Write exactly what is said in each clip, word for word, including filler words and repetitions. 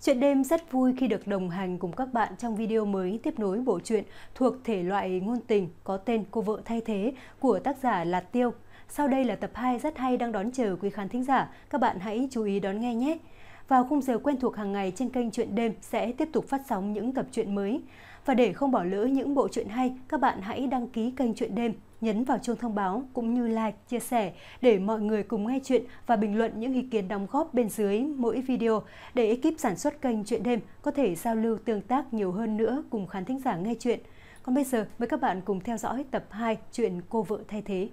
Chuyện đêm rất vui khi được đồng hành cùng các bạn trong video mới tiếp nối bộ truyện thuộc thể loại ngôn tình có tên Cô vợ thay thế của tác giả Lạt Tiêu. Sau đây là tập hai rất hay đang đón chờ quý khán thính giả, các bạn hãy chú ý đón nghe nhé. Vào khung giờ quen thuộc hàng ngày trên kênh Chuyện Đêm sẽ tiếp tục phát sóng những tập truyện mới. Và để không bỏ lỡ những bộ truyện hay, các bạn hãy đăng ký kênh Chuyện Đêm, nhấn vào chuông thông báo cũng như like, chia sẻ để mọi người cùng nghe chuyện và bình luận những ý kiến đóng góp bên dưới mỗi video để ekip sản xuất kênh Chuyện Đêm có thể giao lưu tương tác nhiều hơn nữa cùng khán thính giả nghe chuyện. Còn bây giờ mời các bạn cùng theo dõi tập hai chuyện Cô vợ thay thế.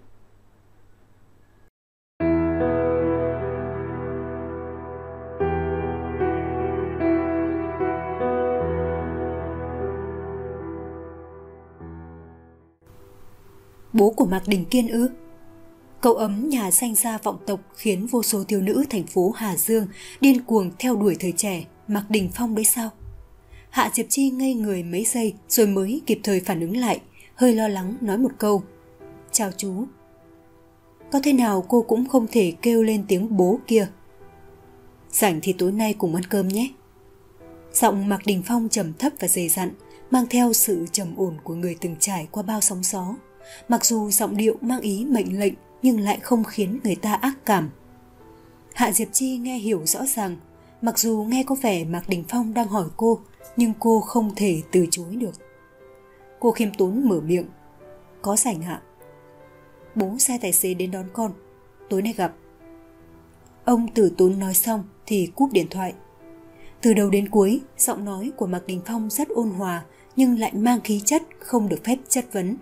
Bố của Mạc Đình Kiên ư? Cậu ấm nhà danh gia vọng tộc khiến vô số thiếu nữ thành phố Hà Dương điên cuồng theo đuổi thời trẻ Mạc Đình Phong đấy sao? Hạ Diệp Chi ngây người mấy giây rồi mới kịp thời phản ứng lại, hơi lo lắng nói một câu: "Chào chú." Có thế nào cô cũng không thể kêu lên tiếng bố kia. "Rảnh thì tối nay cùng ăn cơm nhé." Giọng Mạc Đình Phong trầm thấp và dày dặn, mang theo sự trầm ổn của người từng trải qua bao sóng gió. Mặc dù giọng điệu mang ý mệnh lệnh nhưng lại không khiến người ta ác cảm. Hạ Diệp Chi nghe hiểu rõ ràng, mặc dù nghe có vẻ Mạc Đình Phong đang hỏi cô, nhưng cô không thể từ chối được. Cô khiêm tốn mở miệng: "Có rảnh ạ." "Bố sai tài xế đến đón con, tối nay gặp." Ông từ tốn nói xong thì cúp điện thoại. Từ đầu đến cuối, giọng nói của Mạc Đình Phong rất ôn hòa nhưng lại mang khí chất không được phép chất vấn.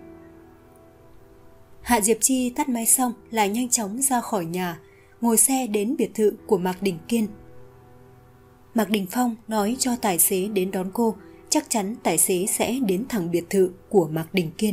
Hạ Diệp Chi tắt máy xong lại nhanh chóng ra khỏi nhà, ngồi xe đến biệt thự của Mạc Đình Kiên. Mạc Đình Phong nói cho tài xế đến đón cô, chắc chắn tài xế sẽ đến thẳng biệt thự của Mạc Đình Kiên.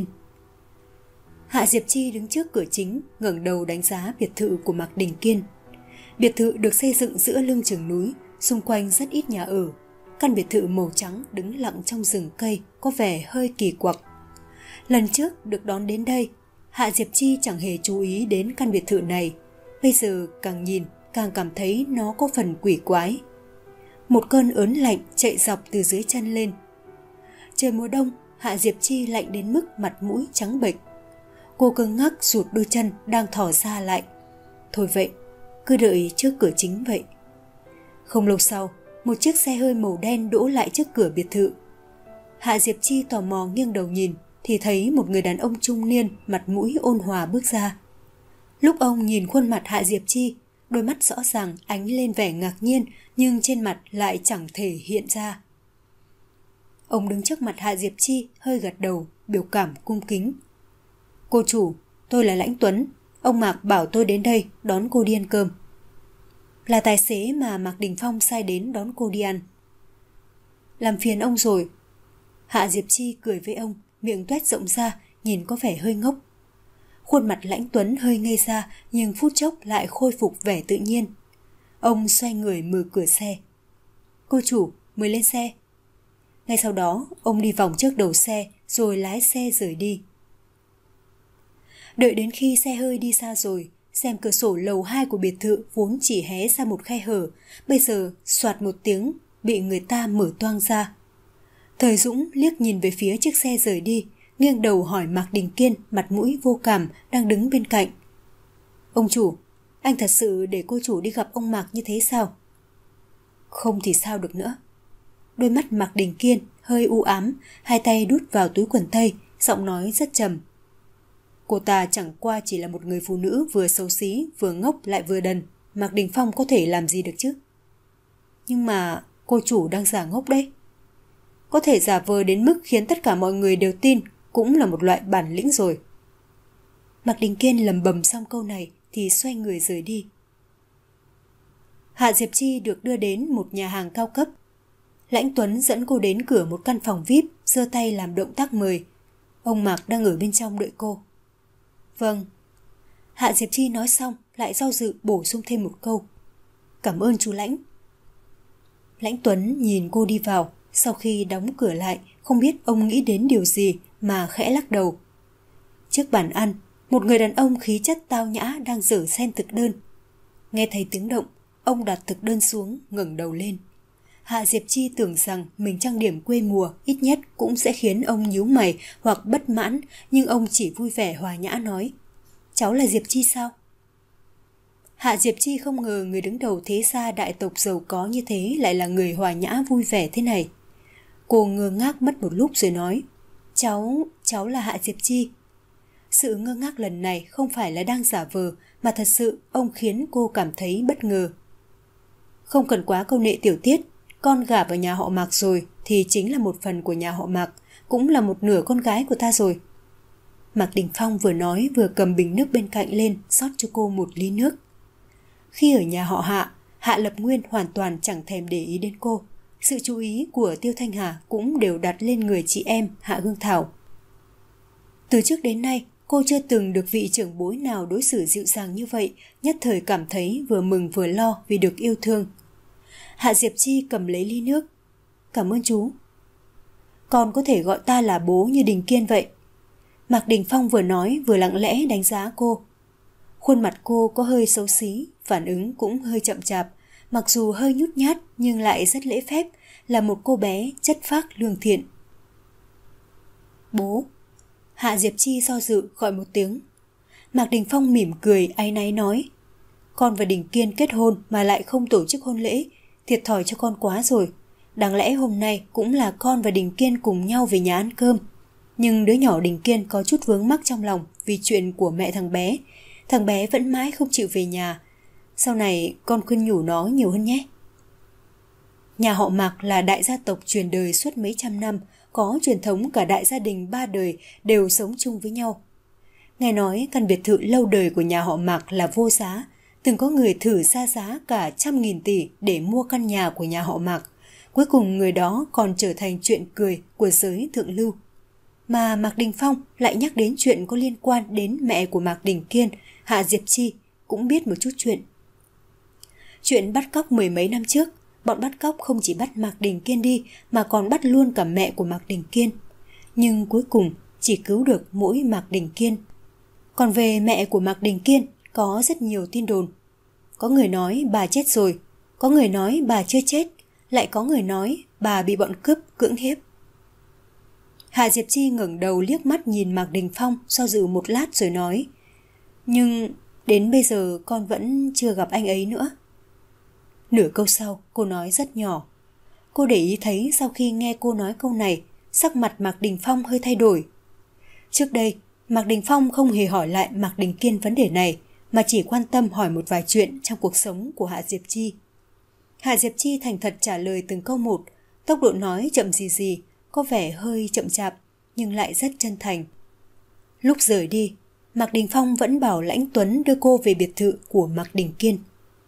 Hạ Diệp Chi đứng trước cửa chính, ngẩng đầu đánh giá biệt thự của Mạc Đình Kiên. Biệt thự được xây dựng giữa lưng chừng núi, xung quanh rất ít nhà ở. Căn biệt thự màu trắng đứng lặng trong rừng cây có vẻ hơi kỳ quặc. Lần trước được đón đến đây, Hạ Diệp Chi chẳng hề chú ý đến căn biệt thự này. Bây giờ càng nhìn càng cảm thấy nó có phần quỷ quái. Một cơn ớn lạnh chạy dọc từ dưới chân lên. Trời mùa đông, Hạ Diệp Chi lạnh đến mức mặt mũi trắng bệch. Cô cứng ngắc rụt đôi chân đang thỏ ra lại. Thôi vậy, cứ đợi trước cửa chính vậy. Không lâu sau, một chiếc xe hơi màu đen đỗ lại trước cửa biệt thự. Hạ Diệp Chi tò mò nghiêng đầu nhìn thì thấy một người đàn ông trung niên mặt mũi ôn hòa bước ra. Lúc ông nhìn khuôn mặt Hạ Diệp Chi, đôi mắt rõ ràng ánh lên vẻ ngạc nhiên nhưng trên mặt lại chẳng thể hiện ra. Ông đứng trước mặt Hạ Diệp Chi hơi gật đầu, biểu cảm cung kính. "Cô chủ, tôi là Lãnh Tuấn, ông Mạc bảo tôi đến đây đón cô đi ăn cơm." Là tài xế mà Mạc Đình Phong sai đến đón cô đi ăn. "Làm phiền ông rồi." Hạ Diệp Chi cười với ông, miệng toét rộng ra, nhìn có vẻ hơi ngốc. Khuôn mặt Lãnh Tuấn hơi ngây ra nhưng phút chốc lại khôi phục vẻ tự nhiên. Ông xoay người mở cửa xe. "Cô chủ, mời lên xe." Ngay sau đó, ông đi vòng trước đầu xe rồi lái xe rời đi. Đợi đến khi xe hơi đi xa rồi, xem cửa sổ lầu hai của biệt thự vốn chỉ hé ra một khe hở, bây giờ soạt một tiếng bị người ta mở toang ra. Thời Dũng liếc nhìn về phía chiếc xe rời đi, nghiêng đầu hỏi Mạc Đình Kiên mặt mũi vô cảm đang đứng bên cạnh: "Ông chủ, anh thật sự để cô chủ đi gặp ông Mạc như thế sao?" "Không thì sao được nữa." Đôi mắt Mạc Đình Kiên hơi u ám, hai tay đút vào túi quần tây, giọng nói rất trầm. "Cô ta chẳng qua chỉ là một người phụ nữ vừa xấu xí, vừa ngốc lại vừa đần. Mạc Đình Phong có thể làm gì được chứ?" "Nhưng mà cô chủ đang giả ngốc đấy." "Có thể giả vờ đến mức khiến tất cả mọi người đều tin cũng là một loại bản lĩnh rồi." Mạc Đình Kiên lầm bầm xong câu này thì xoay người rời đi. Hạ Diệp Chi được đưa đến một nhà hàng cao cấp. Lãnh Tuấn dẫn cô đến cửa một căn phòng vi ai pi, giơ tay làm động tác mời. Ông Mạc đang ở bên trong đợi cô. "Vâng." Hạ Diệp Chi nói xong lại do dự bổ sung thêm một câu: "Cảm ơn chú Lãnh." Lãnh Tuấn nhìn cô đi vào, sau khi đóng cửa lại không biết ông nghĩ đến điều gì mà khẽ lắc đầu. Trước bàn ăn, một người đàn ông khí chất tao nhã đang dở xem thực đơn. Nghe thấy tiếng động, ông đặt thực đơn xuống, ngẩng đầu lên. Hạ Diệp Chi tưởng rằng mình trang điểm quê mùa ít nhất cũng sẽ khiến ông nhíu mày hoặc bất mãn, nhưng ông chỉ vui vẻ hòa nhã nói: cháu là Diệp Chi sao? Hạ Diệp Chi không ngờ người đứng đầu thế gia đại tộc giàu có như thế lại là người hòa nhã vui vẻ thế này. Cô ngơ ngác mất một lúc rồi nói: Cháu, cháu là Hạ Diệp Chi. Sự ngơ ngác lần này không phải là đang giả vờ, mà thật sự ông khiến cô cảm thấy bất ngờ. Không cần quá câu nệ tiểu tiết, con gả vào nhà họ Mạc rồi thì chính là một phần của nhà họ Mạc, cũng là một nửa con gái của ta rồi. Mạc Đình Phong vừa nói vừa cầm bình nước bên cạnh lên rót cho cô một ly nước. Khi ở nhà họ Hạ, Hạ Lập Nguyên hoàn toàn chẳng thèm để ý đến cô. Sự chú ý của Tiêu Thanh Hà cũng đều đặt lên người chị em Hạ Hương Thảo. Từ trước đến nay, cô chưa từng được vị trưởng bối nào đối xử dịu dàng như vậy, nhất thời cảm thấy vừa mừng vừa lo vì được yêu thương. Hạ Diệp Chi cầm lấy ly nước. Cảm ơn chú. Con có thể gọi ta là bố như Đình Kiên vậy. Mạc Đình Phong vừa nói vừa lặng lẽ đánh giá cô. Khuôn mặt cô có hơi xấu xí, phản ứng cũng hơi chậm chạp, mặc dù hơi nhút nhát nhưng lại rất lễ phép, là một cô bé chất phác lương thiện. Bố. Hạ Diệp Chi do dự gọi một tiếng. Mạc Đình Phong mỉm cười áy náy nói: con và Đình Kiên kết hôn mà lại không tổ chức hôn lễ, thiệt thòi cho con quá rồi. Đáng lẽ hôm nay cũng là con và Đình Kiên cùng nhau về nhà ăn cơm. Nhưng đứa nhỏ Đình Kiên có chút vướng mắc trong lòng vì chuyện của mẹ thằng bé. Thằng bé vẫn mãi không chịu về nhà. Sau này con khuyên nhủ nó nhiều hơn nhé. Nhà họ Mạc là đại gia tộc truyền đời suốt mấy trăm năm, có truyền thống cả đại gia đình ba đời đều sống chung với nhau. Nghe nói căn biệt thự lâu đời của nhà họ Mạc là vô giá, từng có người thử ra giá cả trăm nghìn tỷ để mua căn nhà của nhà họ Mạc. Cuối cùng người đó còn trở thành chuyện cười của giới thượng lưu. Mà Mạc Đình Phong lại nhắc đến chuyện có liên quan đến mẹ của Mạc Đình Kiên, Hạ Diệp Chi cũng biết một chút chuyện. Chuyện bắt cóc mười mấy năm trước, bọn bắt cóc không chỉ bắt Mạc Đình Kiên đi mà còn bắt luôn cả mẹ của Mạc Đình Kiên. Nhưng cuối cùng chỉ cứu được mỗi Mạc Đình Kiên. Còn về mẹ của Mạc Đình Kiên có rất nhiều tin đồn. Có người nói bà chết rồi, có người nói bà chưa chết, lại có người nói bà bị bọn cướp cưỡng hiếp. Hạ Diệp Chi ngẩng đầu liếc mắt nhìn Mạc Đình Phong do dự một lát rồi nói: nhưng đến bây giờ con vẫn chưa gặp anh ấy nữa. Nửa câu sau cô nói rất nhỏ. Cô để ý thấy sau khi nghe cô nói câu này, sắc mặt Mạc Đình Phong hơi thay đổi. Trước đây Mạc Đình Phong không hề hỏi lại Mạc Đình Kiên vấn đề này, mà chỉ quan tâm hỏi một vài chuyện trong cuộc sống của Hạ Diệp Chi. Hạ Diệp Chi thành thật trả lời từng câu một, tốc độ nói chậm gì gì, có vẻ hơi chậm chạp nhưng lại rất chân thành. Lúc rời đi, Mạc Đình Phong vẫn bảo Lãnh Tuấn đưa cô về biệt thự của Mạc Đình Kiên.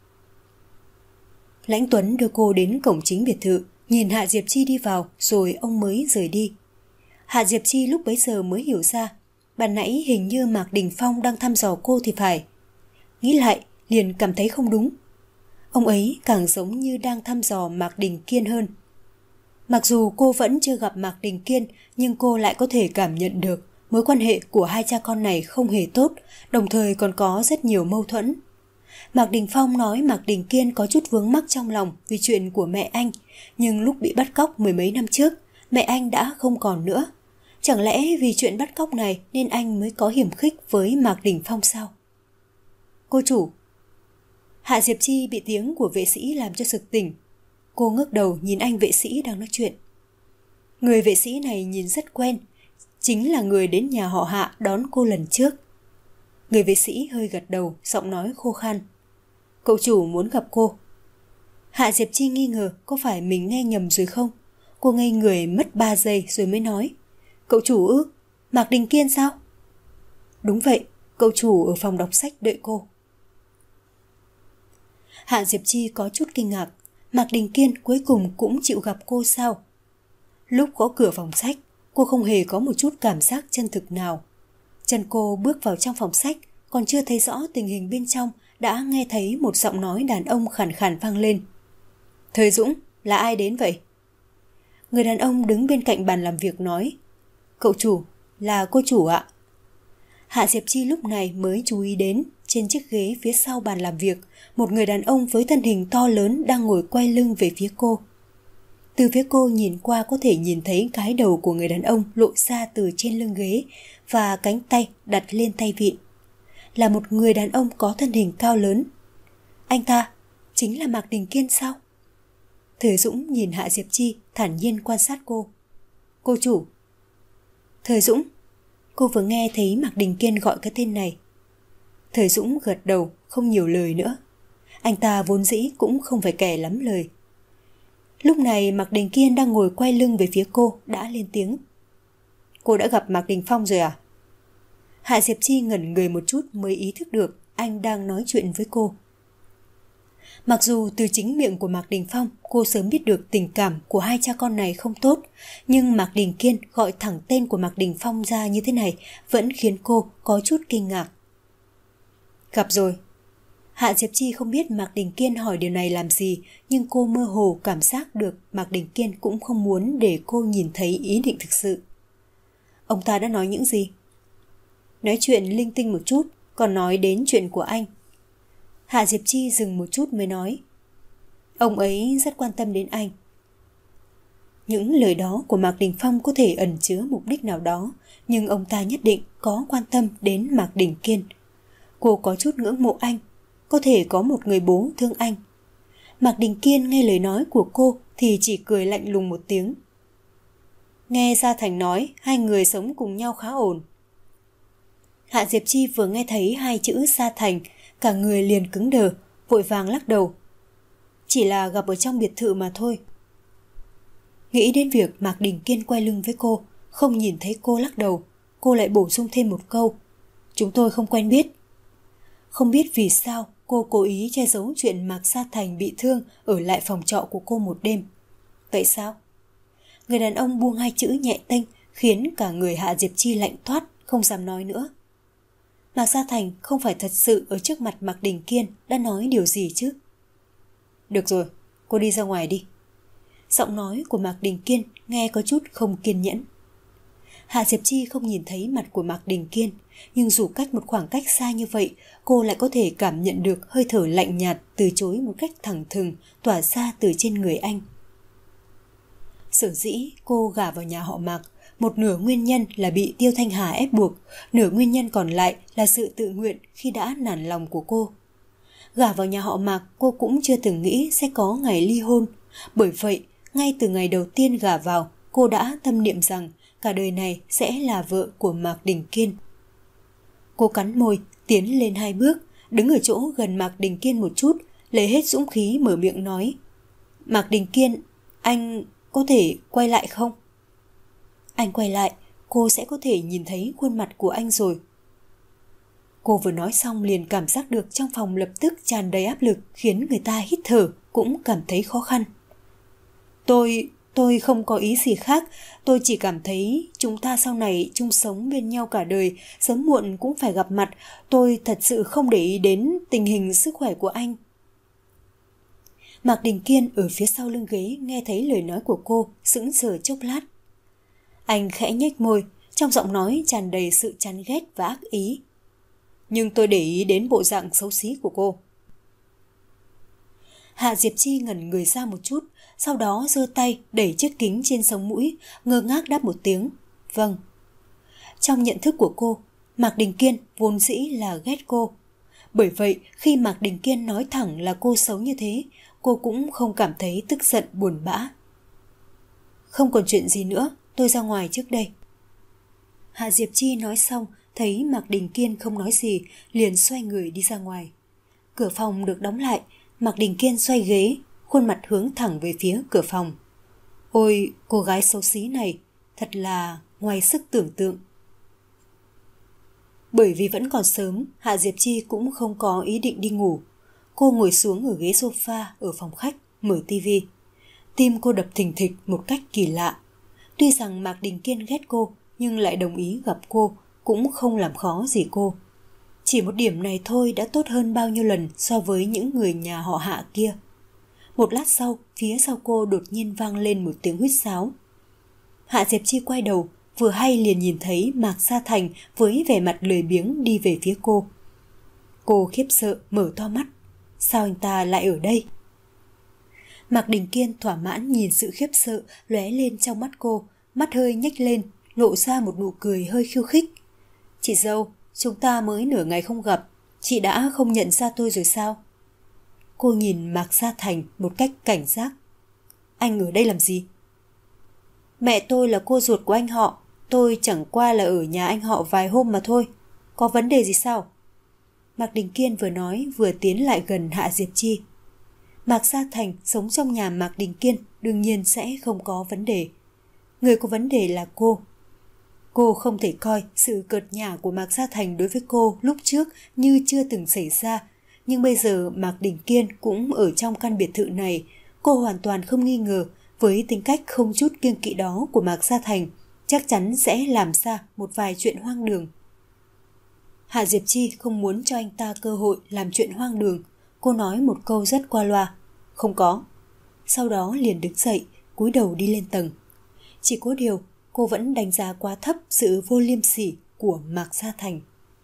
Lãnh Tuấn đưa cô đến cổng chính biệt thự, nhìn Hạ Diệp Chi đi vào rồi ông mới rời đi. Hạ Diệp Chi lúc bấy giờ mới hiểu ra, ban nãy hình như Mạc Đình Phong đang thăm dò cô thì phải. Nghĩ lại liền cảm thấy không đúng. Ông ấy càng giống như đang thăm dò Mạc Đình Kiên hơn. Mặc dù cô vẫn chưa gặp Mạc Đình Kiên, nhưng cô lại có thể cảm nhận được mối quan hệ của hai cha con này không hề tốt, đồng thời còn có rất nhiều mâu thuẫn. Mạc Đình Phong nói Mạc Đình Kiên có chút vướng mắc trong lòng vì chuyện của mẹ anh, nhưng lúc bị bắt cóc mười mấy năm trước, mẹ anh đã không còn nữa. Chẳng lẽ vì chuyện bắt cóc này nên anh mới có hiểm khích với Mạc Đình Phong sao? Cô chủ. Hạ Diệp Chi bị tiếng của vệ sĩ làm cho sực tỉnh. Cô ngước đầu nhìn anh vệ sĩ đang nói chuyện. Người vệ sĩ này nhìn rất quen, chính là người đến nhà họ Hạ đón cô lần trước. Người vệ sĩ hơi gật đầu, giọng nói khô khan. Cậu chủ muốn gặp cô. Hạ Diệp Chi nghi ngờ có phải mình nghe nhầm rồi không? Cô ngây người mất ba giây rồi mới nói. Cậu chủ ư? Mạc Đình Kiên sao? Đúng vậy, cậu chủ ở phòng đọc sách đợi cô. Hạ Diệp Chi có chút kinh ngạc. Mạc Đình Kiên cuối cùng cũng chịu gặp cô sao? Lúc có cửa phòng sách, cô không hề có một chút cảm giác chân thực nào. Chân cô bước vào trong phòng sách, còn chưa thấy rõ tình hình bên trong, đã nghe thấy một giọng nói đàn ông khàn khàn vang lên. Thời Dũng, là ai đến vậy? Người đàn ông đứng bên cạnh bàn làm việc nói. Cậu chủ, là cô chủ ạ. Hạ Diệp Chi lúc này mới chú ý đến, trên chiếc ghế phía sau bàn làm việc, một người đàn ông với thân hình to lớn đang ngồi quay lưng về phía cô. Từ phía cô nhìn qua có thể nhìn thấy cái đầu của người đàn ông lộ ra từ trên lưng ghế và cánh tay đặt lên tay vịn. Là một người đàn ông có thân hình cao lớn. Anh ta chính là Mạc Đình Kiên sao? Thời Dũng nhìn Hạ Diệp Chi thản nhiên quan sát cô. Cô chủ. Thời Dũng. Cô vừa nghe thấy Mạc Đình Kiên gọi cái tên này. Thời Dũng gật đầu, không nhiều lời nữa. Anh ta vốn dĩ cũng không phải kẻ lắm lời. Lúc này Mạc Đình Kiên đang ngồi quay lưng về phía cô đã lên tiếng. Cô đã gặp Mạc Đình Phong rồi à? Hạ Diệp Chi ngẩn người một chút mới ý thức được anh đang nói chuyện với cô. Mặc dù từ chính miệng của Mạc Đình Phong cô sớm biết được tình cảm của hai cha con này không tốt, nhưng Mạc Đình Kiên gọi thẳng tên của Mạc Đình Phong ra như thế này vẫn khiến cô có chút kinh ngạc. Gặp rồi. Hạ Diệp Chi không biết Mạc Đình Kiên hỏi điều này làm gì, nhưng cô mơ hồ cảm giác được Mạc Đình Kiên cũng không muốn để cô nhìn thấy ý định thực sự. Ông ta đã nói những gì? Nói chuyện linh tinh một chút, còn nói đến chuyện của anh. Hạ Diệp Chi dừng một chút mới nói. Ông ấy rất quan tâm đến anh. Những lời đó của Mạc Đình Phong có thể ẩn chứa mục đích nào đó, nhưng ông ta nhất định có quan tâm đến Mạc Đình Kiên. Cô có chút ngưỡng mộ anh, có thể có một người bố thương anh. Mạc Đình Kiên nghe lời nói của cô thì chỉ cười lạnh lùng một tiếng. Nghe Gia Thành nói hai người sống cùng nhau khá ổn. Hạ Diệp Chi vừa nghe thấy hai chữ Gia Thành, cả người liền cứng đờ, vội vàng lắc đầu. Chỉ là gặp ở trong biệt thự mà thôi. Nghĩ đến việc Mạc Đình Kiên quay lưng với cô, không nhìn thấy cô lắc đầu, cô lại bổ sung thêm một câu. Chúng tôi không quen biết. Không biết vì sao cô cố ý che giấu chuyện Mạc Gia Thành bị thương ở lại phòng trọ của cô một đêm. Vậy sao? Người đàn ông buông hai chữ nhẹ tênh khiến cả người Hạ Diệp Chi lạnh toát, không dám nói nữa. Mạc Gia Thành không phải thật sự ở trước mặt Mạc Đình Kiên đã nói điều gì chứ? Được rồi, cô đi ra ngoài đi. Giọng nói của Mạc Đình Kiên nghe có chút không kiên nhẫn. Hạ Diệp Chi không nhìn thấy mặt của Mạc Đình Kiên, nhưng dù cách một khoảng cách xa như vậy, cô lại có thể cảm nhận được hơi thở lạnh nhạt từ chối một cách thẳng thừng tỏa ra từ trên người anh. Sở dĩ cô gả vào nhà họ Mạc, một nửa nguyên nhân là bị Tiêu Thanh Hà ép buộc, nửa nguyên nhân còn lại là sự tự nguyện khi đã nản lòng của cô. Gả vào nhà họ Mạc cô cũng chưa từng nghĩ sẽ có ngày ly hôn, bởi vậy ngay từ ngày đầu tiên gả vào cô đã tâm niệm rằng cả đời này sẽ là vợ của Mạc Đình Kiên. Cô cắn môi, tiến lên hai bước, đứng ở chỗ gần Mạc Đình Kiên một chút, lấy hết dũng khí mở miệng nói. Mạc Đình Kiên, anh có thể quay lại không? Anh quay lại, cô sẽ có thể nhìn thấy khuôn mặt của anh rồi. Cô vừa nói xong liền cảm giác được trong phòng lập tức tràn đầy áp lực, khiến người ta hít thở cũng cảm thấy khó khăn. Tôi, tôi không có ý gì khác, tôi chỉ cảm thấy chúng ta sau này chung sống bên nhau cả đời, sớm muộn cũng phải gặp mặt, tôi thật sự không để ý đến tình hình sức khỏe của anh. Mạc Đình Kiên ở phía sau lưng ghế nghe thấy lời nói của cô, sững sờ chốc lát. Anh khẽ nhếch môi, trong giọng nói tràn đầy sự chán ghét và ác ý. Nhưng tôi để ý đến bộ dạng xấu xí của cô. Hạ Diệp Chi ngẩn người ra một chút, sau đó giơ tay đẩy chiếc kính trên sống mũi, ngơ ngác đáp một tiếng. Vâng. Trong nhận thức của cô, Mạc Đình Kiên vốn dĩ là ghét cô. Bởi vậy, khi Mạc Đình Kiên nói thẳng là cô xấu như thế, cô cũng không cảm thấy tức giận buồn bã. Không còn chuyện gì nữa, tôi ra ngoài trước đây. Hạ Diệp Chi nói xong, thấy Mạc Đình Kiên không nói gì, liền xoay người đi ra ngoài. Cửa phòng được đóng lại, Mạc Đình Kiên xoay ghế, khuôn mặt hướng thẳng về phía cửa phòng. Ôi, cô gái xấu xí này, thật là ngoài sức tưởng tượng. Bởi vì vẫn còn sớm, Hạ Diệp Chi cũng không có ý định đi ngủ. Cô ngồi xuống ở ghế sofa ở phòng khách, mở tivi. Tim cô đập thình thịch một cách kỳ lạ. Tuy rằng Mạc Đình Kiên ghét cô, nhưng lại đồng ý gặp cô, cũng không làm khó gì cô. Chỉ một điểm này thôi đã tốt hơn bao nhiêu lần so với những người nhà họ Hạ kia. Một lát sau, phía sau cô đột nhiên vang lên một tiếng huýt sáo. Hạ Diệp Chi quay đầu, vừa hay liền nhìn thấy Mạc Gia Thành với vẻ mặt lười biếng đi về phía cô. Cô khiếp sợ mở to mắt. Sao anh ta lại ở đây? Mạc Đình Kiên thỏa mãn nhìn sự khiếp sợ lóe lên trong mắt cô, mắt hơi nhếch lên, lộ ra một nụ cười hơi khiêu khích. Chị dâu, chúng ta mới nửa ngày không gặp, chị đã không nhận ra tôi rồi sao? Cô nhìn Mạc Gia Thành một cách cảnh giác. Anh ở đây làm gì? Mẹ tôi là cô ruột của anh họ, tôi chẳng qua là ở nhà anh họ vài hôm mà thôi. Có vấn đề gì sao? Mạc Đình Kiên vừa nói vừa tiến lại gần Hạ Diệp Chi. Mạc Gia Thành sống trong nhà Mạc Đình Kiên đương nhiên sẽ không có vấn đề. Người có vấn đề là cô. Cô không thể coi sự cợt nhả của Mạc Gia Thành đối với cô lúc trước như chưa từng xảy ra. Nhưng bây giờ Mạc Đình Kiên cũng ở trong căn biệt thự này. Cô hoàn toàn không nghi ngờ với tính cách không chút kiêng kỵ đó của Mạc Gia Thành chắc chắn sẽ làm ra một vài chuyện hoang đường. Hạ Diệp Chi không muốn cho anh ta cơ hội làm chuyện hoang đường. Cô nói một câu rất qua loa. Không có. Sau đó liền đứng dậy, cúi đầu đi lên tầng. Chỉ có điều, cô vẫn đánh giá quá thấp sự vô liêm sỉ của Mạc Gia Thành.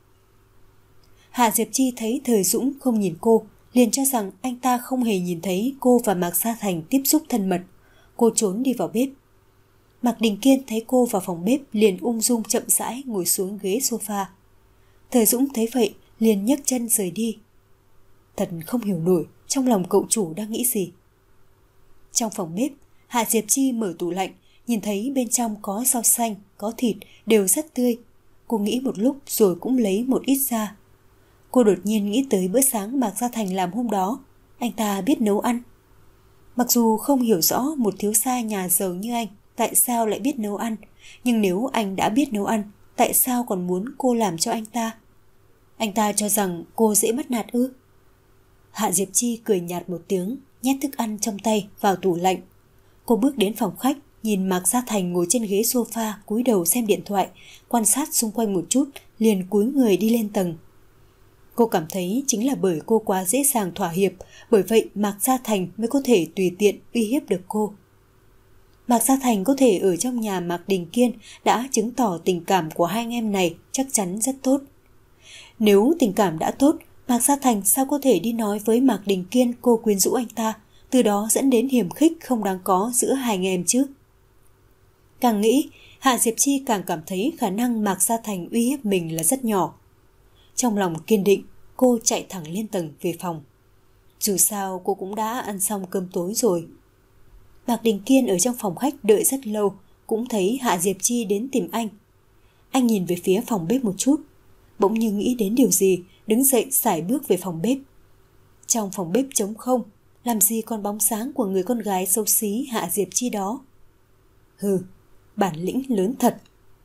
Hạ Diệp Chi thấy Thời Dũng không nhìn cô, liền cho rằng anh ta không hề nhìn thấy cô và Mạc Gia Thành tiếp xúc thân mật. Cô trốn đi vào bếp. Mạc Đình Kiên thấy cô vào phòng bếp liền ung dung chậm rãi ngồi xuống ghế sofa. Thời Dũng thấy vậy liền nhấc chân rời đi. Thật không hiểu nổi trong lòng cậu chủ đang nghĩ gì. Trong phòng bếp, Hạ Diệp Chi mở tủ lạnh, nhìn thấy bên trong có rau xanh, có thịt, đều rất tươi. Cô nghĩ một lúc rồi cũng lấy một ít ra. Cô đột nhiên nghĩ tới bữa sáng Mạc Gia Thành làm hôm đó. Anh ta biết nấu ăn. Mặc dù không hiểu rõ một thiếu gia nhà giàu như anh tại sao lại biết nấu ăn, nhưng nếu anh đã biết nấu ăn, tại sao còn muốn cô làm cho anh ta? Anh ta cho rằng cô dễ bắt nạt ư? Hạ Diệp Chi cười nhạt một tiếng, nhét thức ăn trong tay vào tủ lạnh. Cô bước đến phòng khách, nhìn Mạc Gia Thành ngồi trên ghế sofa cúi đầu xem điện thoại, quan sát xung quanh một chút, liền cúi người đi lên tầng. Cô cảm thấy chính là bởi cô quá dễ dàng thỏa hiệp, bởi vậy Mạc Gia Thành mới có thể tùy tiện uy hiếp được cô. Mạc Gia Thành có thể ở trong nhà Mạc Đình Kiên đã chứng tỏ tình cảm của hai anh em này chắc chắn rất tốt. Nếu tình cảm đã tốt, Mạc Gia Thành sao có thể đi nói với Mạc Đình Kiên cô quyến rũ anh ta, từ đó dẫn đến hiểm khích không đáng có giữa hai anh em chứ? Càng nghĩ, Hạ Diệp Chi càng cảm thấy khả năng Mạc Gia Thành uy hiếp mình là rất nhỏ. Trong lòng kiên định, cô chạy thẳng lên tầng về phòng. Dù sao cô cũng đã ăn xong cơm tối rồi. Mạc Đình Kiên ở trong phòng khách đợi rất lâu, cũng thấy Hạ Diệp Chi đến tìm anh. Anh nhìn về phía phòng bếp một chút, bỗng như nghĩ đến điều gì, đứng dậy sải bước về phòng bếp. Trong phòng bếp trống không, làm gì còn bóng sáng của người con gái xấu xí Hạ Diệp Chi đó. Hừ, bản lĩnh lớn thật.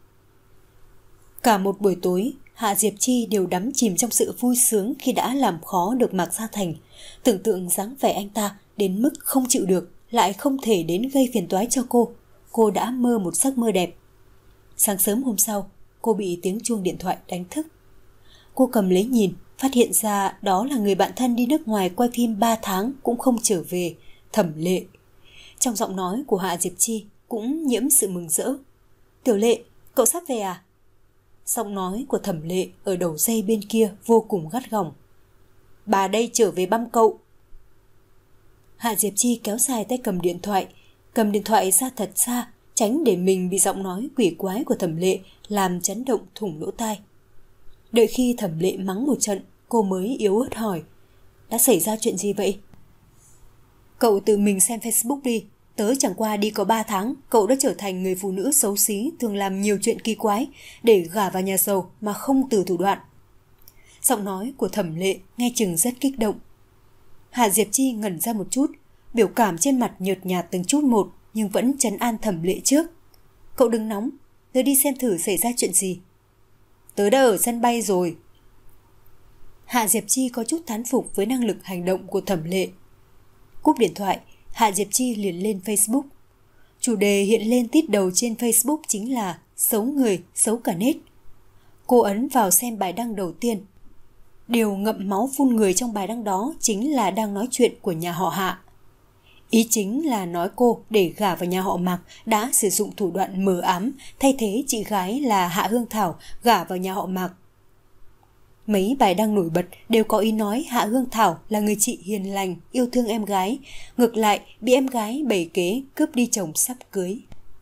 Cả một buổi tối, Hạ Diệp Chi đều đắm chìm trong sự vui sướng khi đã làm khó được Mạc Gia Thành. Tưởng tượng dáng vẻ anh ta đến mức không chịu được, lại không thể đến gây phiền toái cho cô. Cô đã mơ một giấc mơ đẹp. Sáng sớm hôm sau, cô bị tiếng chuông điện thoại đánh thức. Cô cầm lấy nhìn, phát hiện ra đó là người bạn thân đi nước ngoài quay phim ba tháng cũng không trở về, Thẩm Lệ. Trong giọng nói của Hạ Diệp Chi cũng nhiễm sự mừng rỡ. Tiểu Lệ, cậu sắp về à? Giọng nói của Thẩm Lệ ở đầu dây bên kia vô cùng gắt gỏng. Bà đây trở về băm cậu. Hạ Diệp Chi kéo dài tay cầm điện thoại, cầm điện thoại ra thật xa, tránh để mình bị giọng nói quỷ quái của Thẩm Lệ làm chấn động thủng lỗ tai. Đợi khi Thẩm Lệ mắng một trận, cô mới yếu ớt hỏi. Đã xảy ra chuyện gì vậy? Cậu tự mình xem Facebook đi. Tớ chẳng qua đi có ba tháng, cậu đã trở thành người phụ nữ xấu xí thường làm nhiều chuyện kỳ quái để gả vào nhà giàu mà không từ thủ đoạn. Giọng nói của Thẩm Lệ nghe chừng rất kích động. Hạ Diệp Chi ngẩn ra một chút, biểu cảm trên mặt nhợt nhạt từng chút một nhưng vẫn trấn an Thẩm Lệ trước. Cậu đừng nóng, tớ đi xem thử xảy ra chuyện gì. Tớ đã ở sân bay rồi. Hạ Diệp Chi có chút thán phục với năng lực hành động của Thẩm Lệ. Cúp điện thoại, Hạ Diệp Chi liền lên Facebook. Chủ đề hiện lên tít đầu trên Facebook chính là xấu người, xấu cả nết. Cô ấn vào xem bài đăng đầu tiên. Điều ngậm máu phun người trong bài đăng đó chính là đang nói chuyện của nhà họ Hạ. Ý chính là nói cô để gả vào nhà họ Mạc đã sử dụng thủ đoạn mờ ám thay thế chị gái là Hạ Hương Thảo gả vào nhà họ Mạc. Mấy bài đăng nổi bật đều có ý nói Hạ Hương Thảo là người chị hiền lành, yêu thương em gái, ngược lại bị em gái bày kế cướp đi chồng sắp cưới.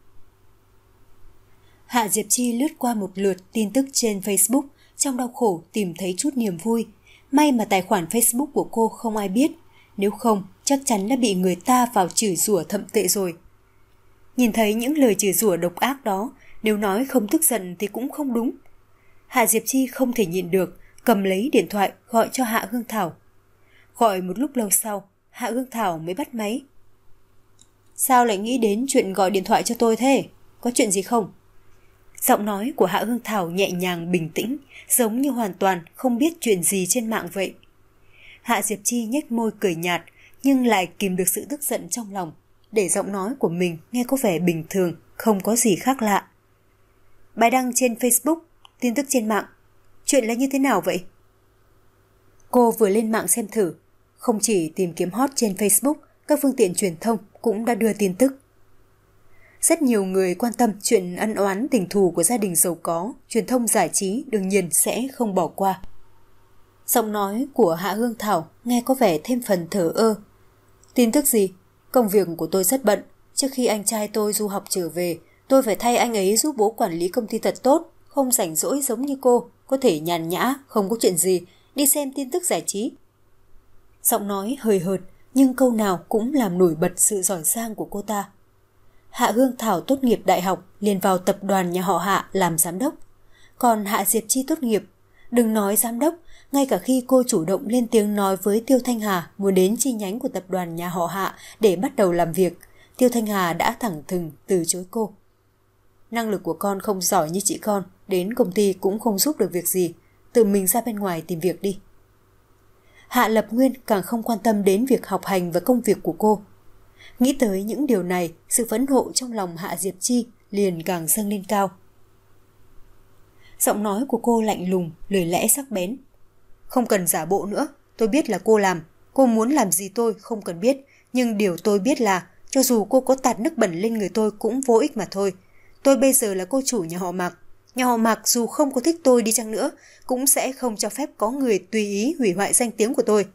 Hạ Diệp Chi lướt qua một lượt tin tức trên Facebook, trong đau khổ tìm thấy chút niềm vui. May mà tài khoản Facebook của cô không ai biết, nếu không chắc chắn đã bị người ta vào chửi rủa thậm tệ rồi. Nhìn thấy những lời chửi rủa độc ác đó, nếu nói không tức giận thì cũng không đúng. Hạ Diệp Chi không thể nhịn được, cầm lấy điện thoại gọi cho Hạ Hương Thảo. Gọi một lúc lâu sau, Hạ Hương Thảo mới bắt máy. Sao lại nghĩ đến chuyện gọi điện thoại cho tôi thế? Có chuyện gì không? Giọng nói của Hạ Hương Thảo nhẹ nhàng bình tĩnh, giống như hoàn toàn không biết chuyện gì trên mạng vậy. Hạ Diệp Chi nhếch môi cười nhạt, nhưng lại kìm được sự tức giận trong lòng, để giọng nói của mình nghe có vẻ bình thường, không có gì khác lạ. Bài đăng trên Facebook, tin tức trên mạng, chuyện là như thế nào vậy? Cô vừa lên mạng xem thử, không chỉ tìm kiếm hot trên Facebook, các phương tiện truyền thông cũng đã đưa tin tức. Rất nhiều người quan tâm chuyện ân oán tình thù của gia đình giàu có, truyền thông giải trí đương nhiên sẽ không bỏ qua. Giọng nói của Hạ Hương Thảo nghe có vẻ thêm phần thờ ơ. Tin tức gì? Công việc của tôi rất bận. Trước khi anh trai tôi du học trở về, tôi phải thay anh ấy giúp bố quản lý công ty thật tốt, không rảnh rỗi giống như cô, có thể nhàn nhã, không có chuyện gì, đi xem tin tức giải trí. Giọng nói hơi hợt, nhưng câu nào cũng làm nổi bật sự giỏi giang của cô ta. Hạ Hương Thảo tốt nghiệp đại học liền vào tập đoàn nhà họ Hạ làm giám đốc. Còn Hạ Diệp Chi tốt nghiệp, đừng nói giám đốc, ngay cả khi cô chủ động lên tiếng nói với Tiêu Thanh Hà muốn đến chi nhánh của tập đoàn nhà họ Hạ để bắt đầu làm việc, Tiêu Thanh Hà đã thẳng thừng từ chối cô. Năng lực của con không giỏi như chị con, đến công ty cũng không giúp được việc gì, tự mình ra bên ngoài tìm việc đi. Hạ Lập Nguyên càng không quan tâm đến việc học hành và công việc của cô. Nghĩ tới những điều này, sự phẫn nộ trong lòng Hạ Diệp Chi liền càng dâng lên cao. Giọng nói của cô lạnh lùng, lời lẽ sắc bén. Không cần giả bộ nữa, tôi biết là cô làm. Cô muốn làm gì tôi không cần biết, nhưng điều tôi biết là cho dù cô có tạt nước bẩn lên người tôi cũng vô ích mà thôi. Tôi bây giờ là cô chủ nhà họ Mạc. Nhà họ Mạc dù không có thích tôi đi chăng nữa, cũng sẽ không cho phép có người tùy ý hủy hoại danh tiếng của tôi.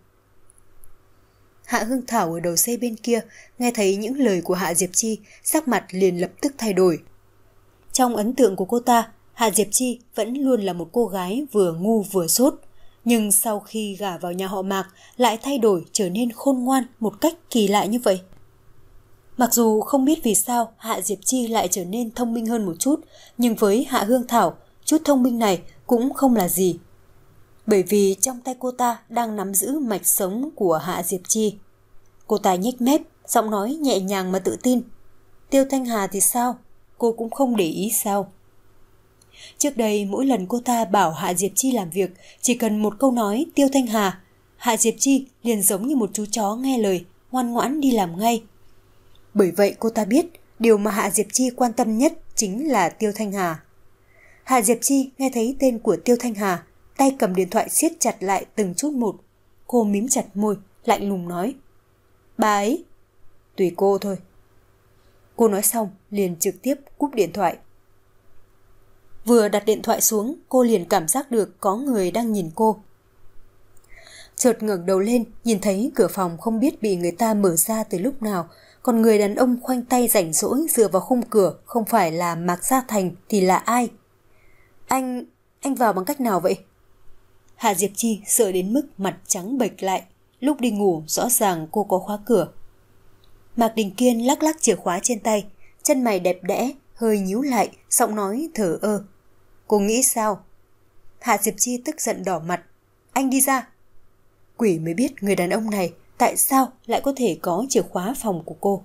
Hạ Hương Thảo ở đầu dây bên kia nghe thấy những lời của Hạ Diệp Chi, sắc mặt liền lập tức thay đổi. Trong ấn tượng của cô ta, Hạ Diệp Chi vẫn luôn là một cô gái vừa ngu vừa sốt, nhưng sau khi gả vào nhà họ Mạc lại thay đổi trở nên khôn ngoan một cách kỳ lạ như vậy. Mặc dù không biết vì sao Hạ Diệp Chi lại trở nên thông minh hơn một chút, nhưng với Hạ Hương Thảo, chút thông minh này cũng không là gì. Bởi vì trong tay cô ta đang nắm giữ mạch sống của Hạ Diệp Chi. Cô ta nhếch mép, giọng nói nhẹ nhàng mà tự tin. Tiêu Thanh Hà thì sao? Cô cũng không để ý sao? Trước đây mỗi lần cô ta bảo Hạ Diệp Chi làm việc, chỉ cần một câu nói Tiêu Thanh Hà, Hạ Diệp Chi liền giống như một chú chó nghe lời, ngoan ngoãn đi làm ngay. Bởi vậy cô ta biết điều mà Hạ Diệp Chi quan tâm nhất chính là Tiêu Thanh Hà. Hạ Diệp Chi nghe thấy tên của Tiêu Thanh Hà, tay cầm điện thoại siết chặt lại từng chút một. Cô mím chặt môi, lạnh lùng nói. Bà ấy, tùy cô thôi. Cô nói xong liền trực tiếp cúp điện thoại. Vừa đặt điện thoại xuống, cô liền cảm giác được có người đang nhìn cô. Chợt ngẩng đầu lên, nhìn thấy cửa phòng không biết bị người ta mở ra từ lúc nào, còn người đàn ông khoanh tay rảnh rỗi dựa vào khung cửa không phải là Mạc Gia Thành thì là ai? Anh, anh vào bằng cách nào vậy? Hạ Diệp Chi sợ đến mức mặt trắng bệch lại, lúc đi ngủ rõ ràng cô có khóa cửa. Mạc Đình Kiên lắc lắc chìa khóa trên tay, chân mày đẹp đẽ, hơi nhíu lại, giọng nói thở ơ. Cô nghĩ sao? Hạ Diệp Chi tức giận đỏ mặt. Anh đi ra. Quỷ mới biết người đàn ông này tại sao lại có thể có chìa khóa phòng của cô.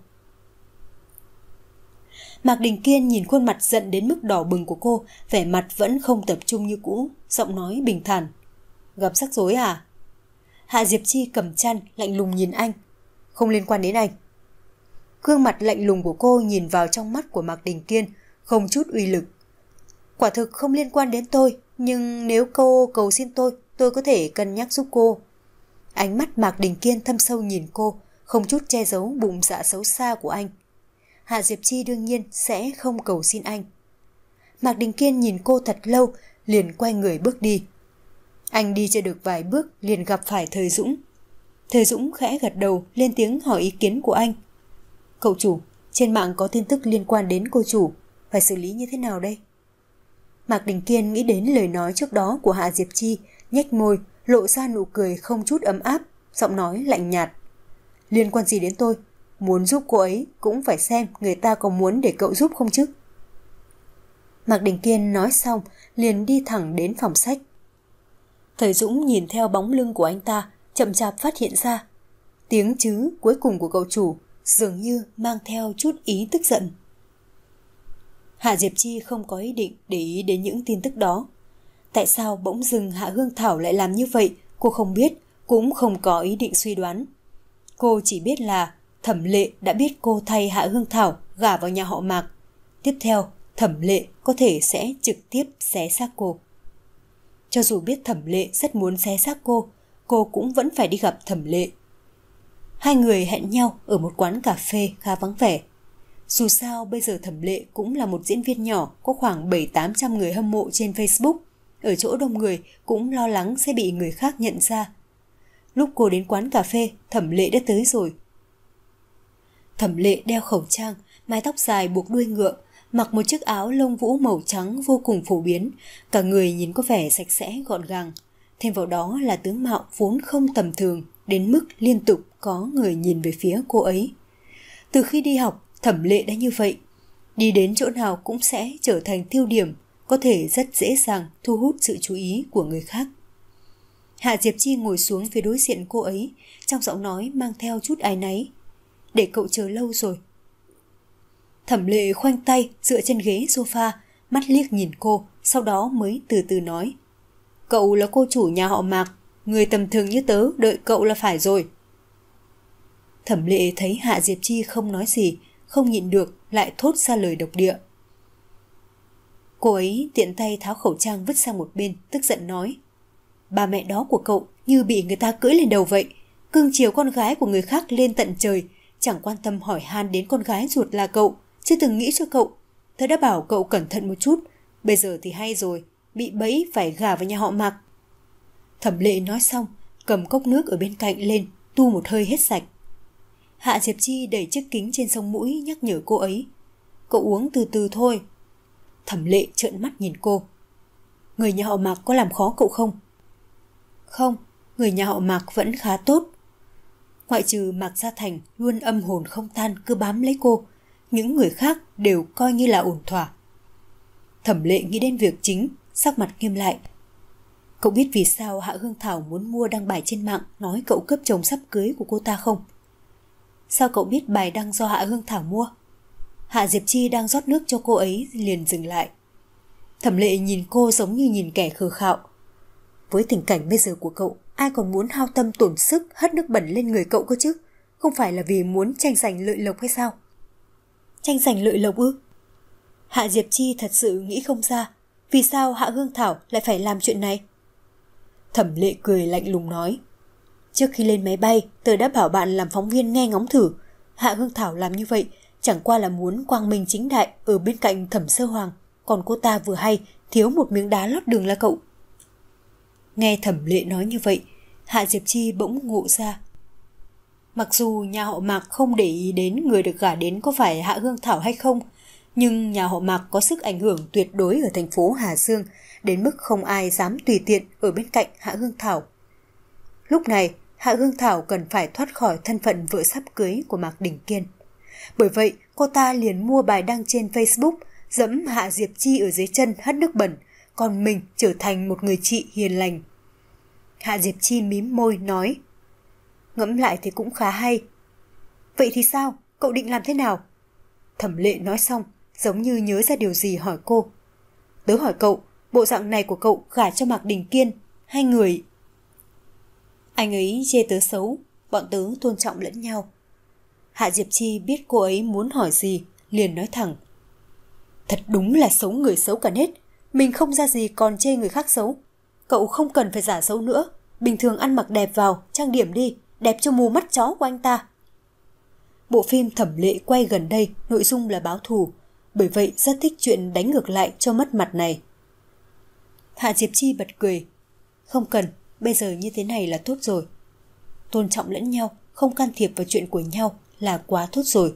Mạc Đình Kiên nhìn khuôn mặt giận đến mức đỏ bừng của cô, vẻ mặt vẫn không tập trung như cũ, giọng nói bình thản. Gặp rắc rối à? Hạ Diệp Chi cầm chăn, lạnh lùng nhìn anh. Không liên quan đến anh. Gương mặt lạnh lùng của cô nhìn vào trong mắt của Mạc Đình Kiên, không chút uy lực. Quả thực không liên quan đến tôi, nhưng nếu cô cầu xin tôi, tôi có thể cân nhắc giúp cô. Ánh mắt Mạc Đình Kiên thâm sâu nhìn cô, không chút che giấu bụng dạ xấu xa của anh. Hạ Diệp Chi đương nhiên sẽ không cầu xin anh. Mạc Đình Kiên nhìn cô thật lâu, liền quay người bước đi. Anh đi chưa được vài bước liền gặp phải Thời Dũng. Thời Dũng khẽ gật đầu lên tiếng hỏi ý kiến của anh. Cậu chủ, trên mạng có tin tức liên quan đến cô chủ, phải xử lý như thế nào đây? Mạc Đình Kiên nghĩ đến lời nói trước đó của Hạ Diệp Chi, nhếch môi, lộ ra nụ cười không chút ấm áp, giọng nói lạnh nhạt. Liên quan gì đến tôi? Muốn giúp cô ấy cũng phải xem người ta có muốn để cậu giúp không chứ? Mạc Đình Kiên nói xong liền đi thẳng đến phòng sách. Thời Dũng nhìn theo bóng lưng của anh ta, chậm chạp phát hiện ra tiếng chứ cuối cùng của cậu chủ dường như mang theo chút ý tức giận. Hạ Diệp Chi không có ý định để ý đến những tin tức đó. Tại sao bỗng dưng Hạ Hương Thảo lại làm như vậy, cô không biết, cũng không có ý định suy đoán. Cô chỉ biết là Thẩm Lệ đã biết cô thay Hạ Hương Thảo gả vào nhà họ Mạc. Tiếp theo, Thẩm Lệ có thể sẽ trực tiếp xé xác cô. Cho dù biết Thẩm Lệ rất muốn xé xác cô, cô cũng vẫn phải đi gặp Thẩm Lệ. Hai người hẹn nhau ở một quán cà phê khá vắng vẻ. Dù sao bây giờ Thẩm Lệ cũng là một diễn viên nhỏ, có khoảng bảy tám trăm người hâm mộ trên Facebook. Ở chỗ đông người cũng lo lắng sẽ bị người khác nhận ra. Lúc cô đến quán cà phê, Thẩm Lệ đã tới rồi. Thẩm Lệ đeo khẩu trang, mái tóc dài buộc đuôi ngựa, mặc một chiếc áo lông vũ màu trắng vô cùng phổ biến, cả người nhìn có vẻ sạch sẽ gọn gàng. Thêm vào đó là tướng mạo vốn không tầm thường, đến mức liên tục có người nhìn về phía cô ấy. Từ khi đi học, Thẩm Lệ đã như vậy. Đi đến chỗ nào cũng sẽ trở thành tiêu điểm, có thể rất dễ dàng thu hút sự chú ý của người khác. Hạ Diệp Chi ngồi xuống phía đối diện cô ấy, trong giọng nói mang theo chút áy náy. Để cậu chờ lâu rồi. Thẩm Lệ khoanh tay dựa trên ghế sofa, mắt liếc nhìn cô, sau đó mới từ từ nói. Cậu là cô chủ nhà họ Mạc, người tầm thường như tớ đợi cậu là phải rồi. Thẩm Lệ thấy Hạ Diệp Chi không nói gì, không nhịn được lại thốt ra lời độc địa. Cô ấy tiện tay tháo khẩu trang vứt sang một bên, tức giận nói. Ba mẹ đó của cậu như bị người ta cưỡi lên đầu vậy, cưng chiều con gái của người khác lên tận trời, chẳng quan tâm hỏi han đến con gái ruột là cậu, chưa từng nghĩ cho cậu. Tớ đã bảo cậu cẩn thận một chút, bây giờ thì hay rồi, bị bẫy phải gả vào nhà họ Mạc. Thẩm Lệ nói xong, cầm cốc nước ở bên cạnh lên, tu một hơi hết sạch. Hạ Diệp Chi đẩy chiếc kính trên sống mũi nhắc nhở cô ấy. Cậu uống từ từ thôi. Thẩm Lệ trợn mắt nhìn cô. Người nhà họ Mạc có làm khó cậu không? Không, người nhà họ Mạc vẫn khá tốt. Ngoại trừ Mạc Gia Thành luôn âm hồn không tan cứ bám lấy cô, những người khác đều coi như là ổn thỏa. Thẩm Lệ nghĩ đến việc chính, sắc mặt nghiêm lại. Cậu biết vì sao Hạ Hương Thảo muốn mua đăng bài trên mạng nói cậu cướp chồng sắp cưới của cô ta không? Sao cậu biết bài đăng do Hạ Hương Thảo mua? Hạ Diệp Chi đang rót nước cho cô ấy liền dừng lại. Thẩm Lệ nhìn cô giống như nhìn kẻ khờ khạo. Với tình cảnh bây giờ của cậu, ai còn muốn hao tâm tổn sức hất nước bẩn lên người cậu cơ chứ? Không phải là vì muốn tranh giành lợi lộc hay sao? Tranh giành lợi lộc ư? Hạ Diệp Chi thật sự nghĩ không ra, vì sao Hạ Hương Thảo lại phải làm chuyện này? Thẩm Lệ cười lạnh lùng nói. Trước khi lên máy bay, tớ đã bảo bạn làm phóng viên nghe ngóng thử. Hạ Hương Thảo làm như vậy chẳng qua là muốn quang minh chính đại ở bên cạnh Thẩm Sơ Hoàng, còn cô ta vừa hay thiếu một miếng đá lót đường là cậu. Nghe Thẩm Lệ nói như vậy, Hạ Diệp Chi bỗng ngộ ra. Mặc dù nhà họ Mạc không để ý đến người được gả đến có phải Hạ Hương Thảo hay không, nhưng nhà họ Mạc có sức ảnh hưởng tuyệt đối ở thành phố Hà Dương, đến mức không ai dám tùy tiện ở bên cạnh Hạ Hương Thảo. Lúc này, Hạ Hương Thảo cần phải thoát khỏi thân phận vợ sắp cưới của Mạc Đình Kiên. Bởi vậy, cô ta liền mua bài đăng trên Facebook, dẫm Hạ Diệp Chi ở dưới chân hất nước bẩn, còn mình trở thành một người chị hiền lành. Hạ Diệp Chi mím môi nói, ngẫm lại thì cũng khá hay. Vậy thì sao? Cậu định làm thế nào? Thẩm Lệ nói xong, giống như nhớ ra điều gì hỏi cô. Tớ hỏi cậu, bộ dạng này của cậu gả cho Mạc Đình Kiên, hai người... Anh ấy chê tớ xấu, bọn tớ tôn trọng lẫn nhau. Hạ Diệp Chi biết cô ấy muốn hỏi gì, liền nói thẳng. Thật đúng là xấu người xấu cả nết, mình không ra gì còn chê người khác xấu. Cậu không cần phải giả xấu nữa, bình thường ăn mặc đẹp vào, trang điểm đi, đẹp cho mù mắt chó của anh ta. Bộ phim Thẩm Lệ quay gần đây, nội dung là báo thù, bởi vậy rất thích chuyện đánh ngược lại cho mất mặt này. Hạ Diệp Chi bật cười. Không cần, bây giờ như thế này là tốt rồi. Tôn trọng lẫn nhau, không can thiệp vào chuyện của nhau là quá tốt rồi.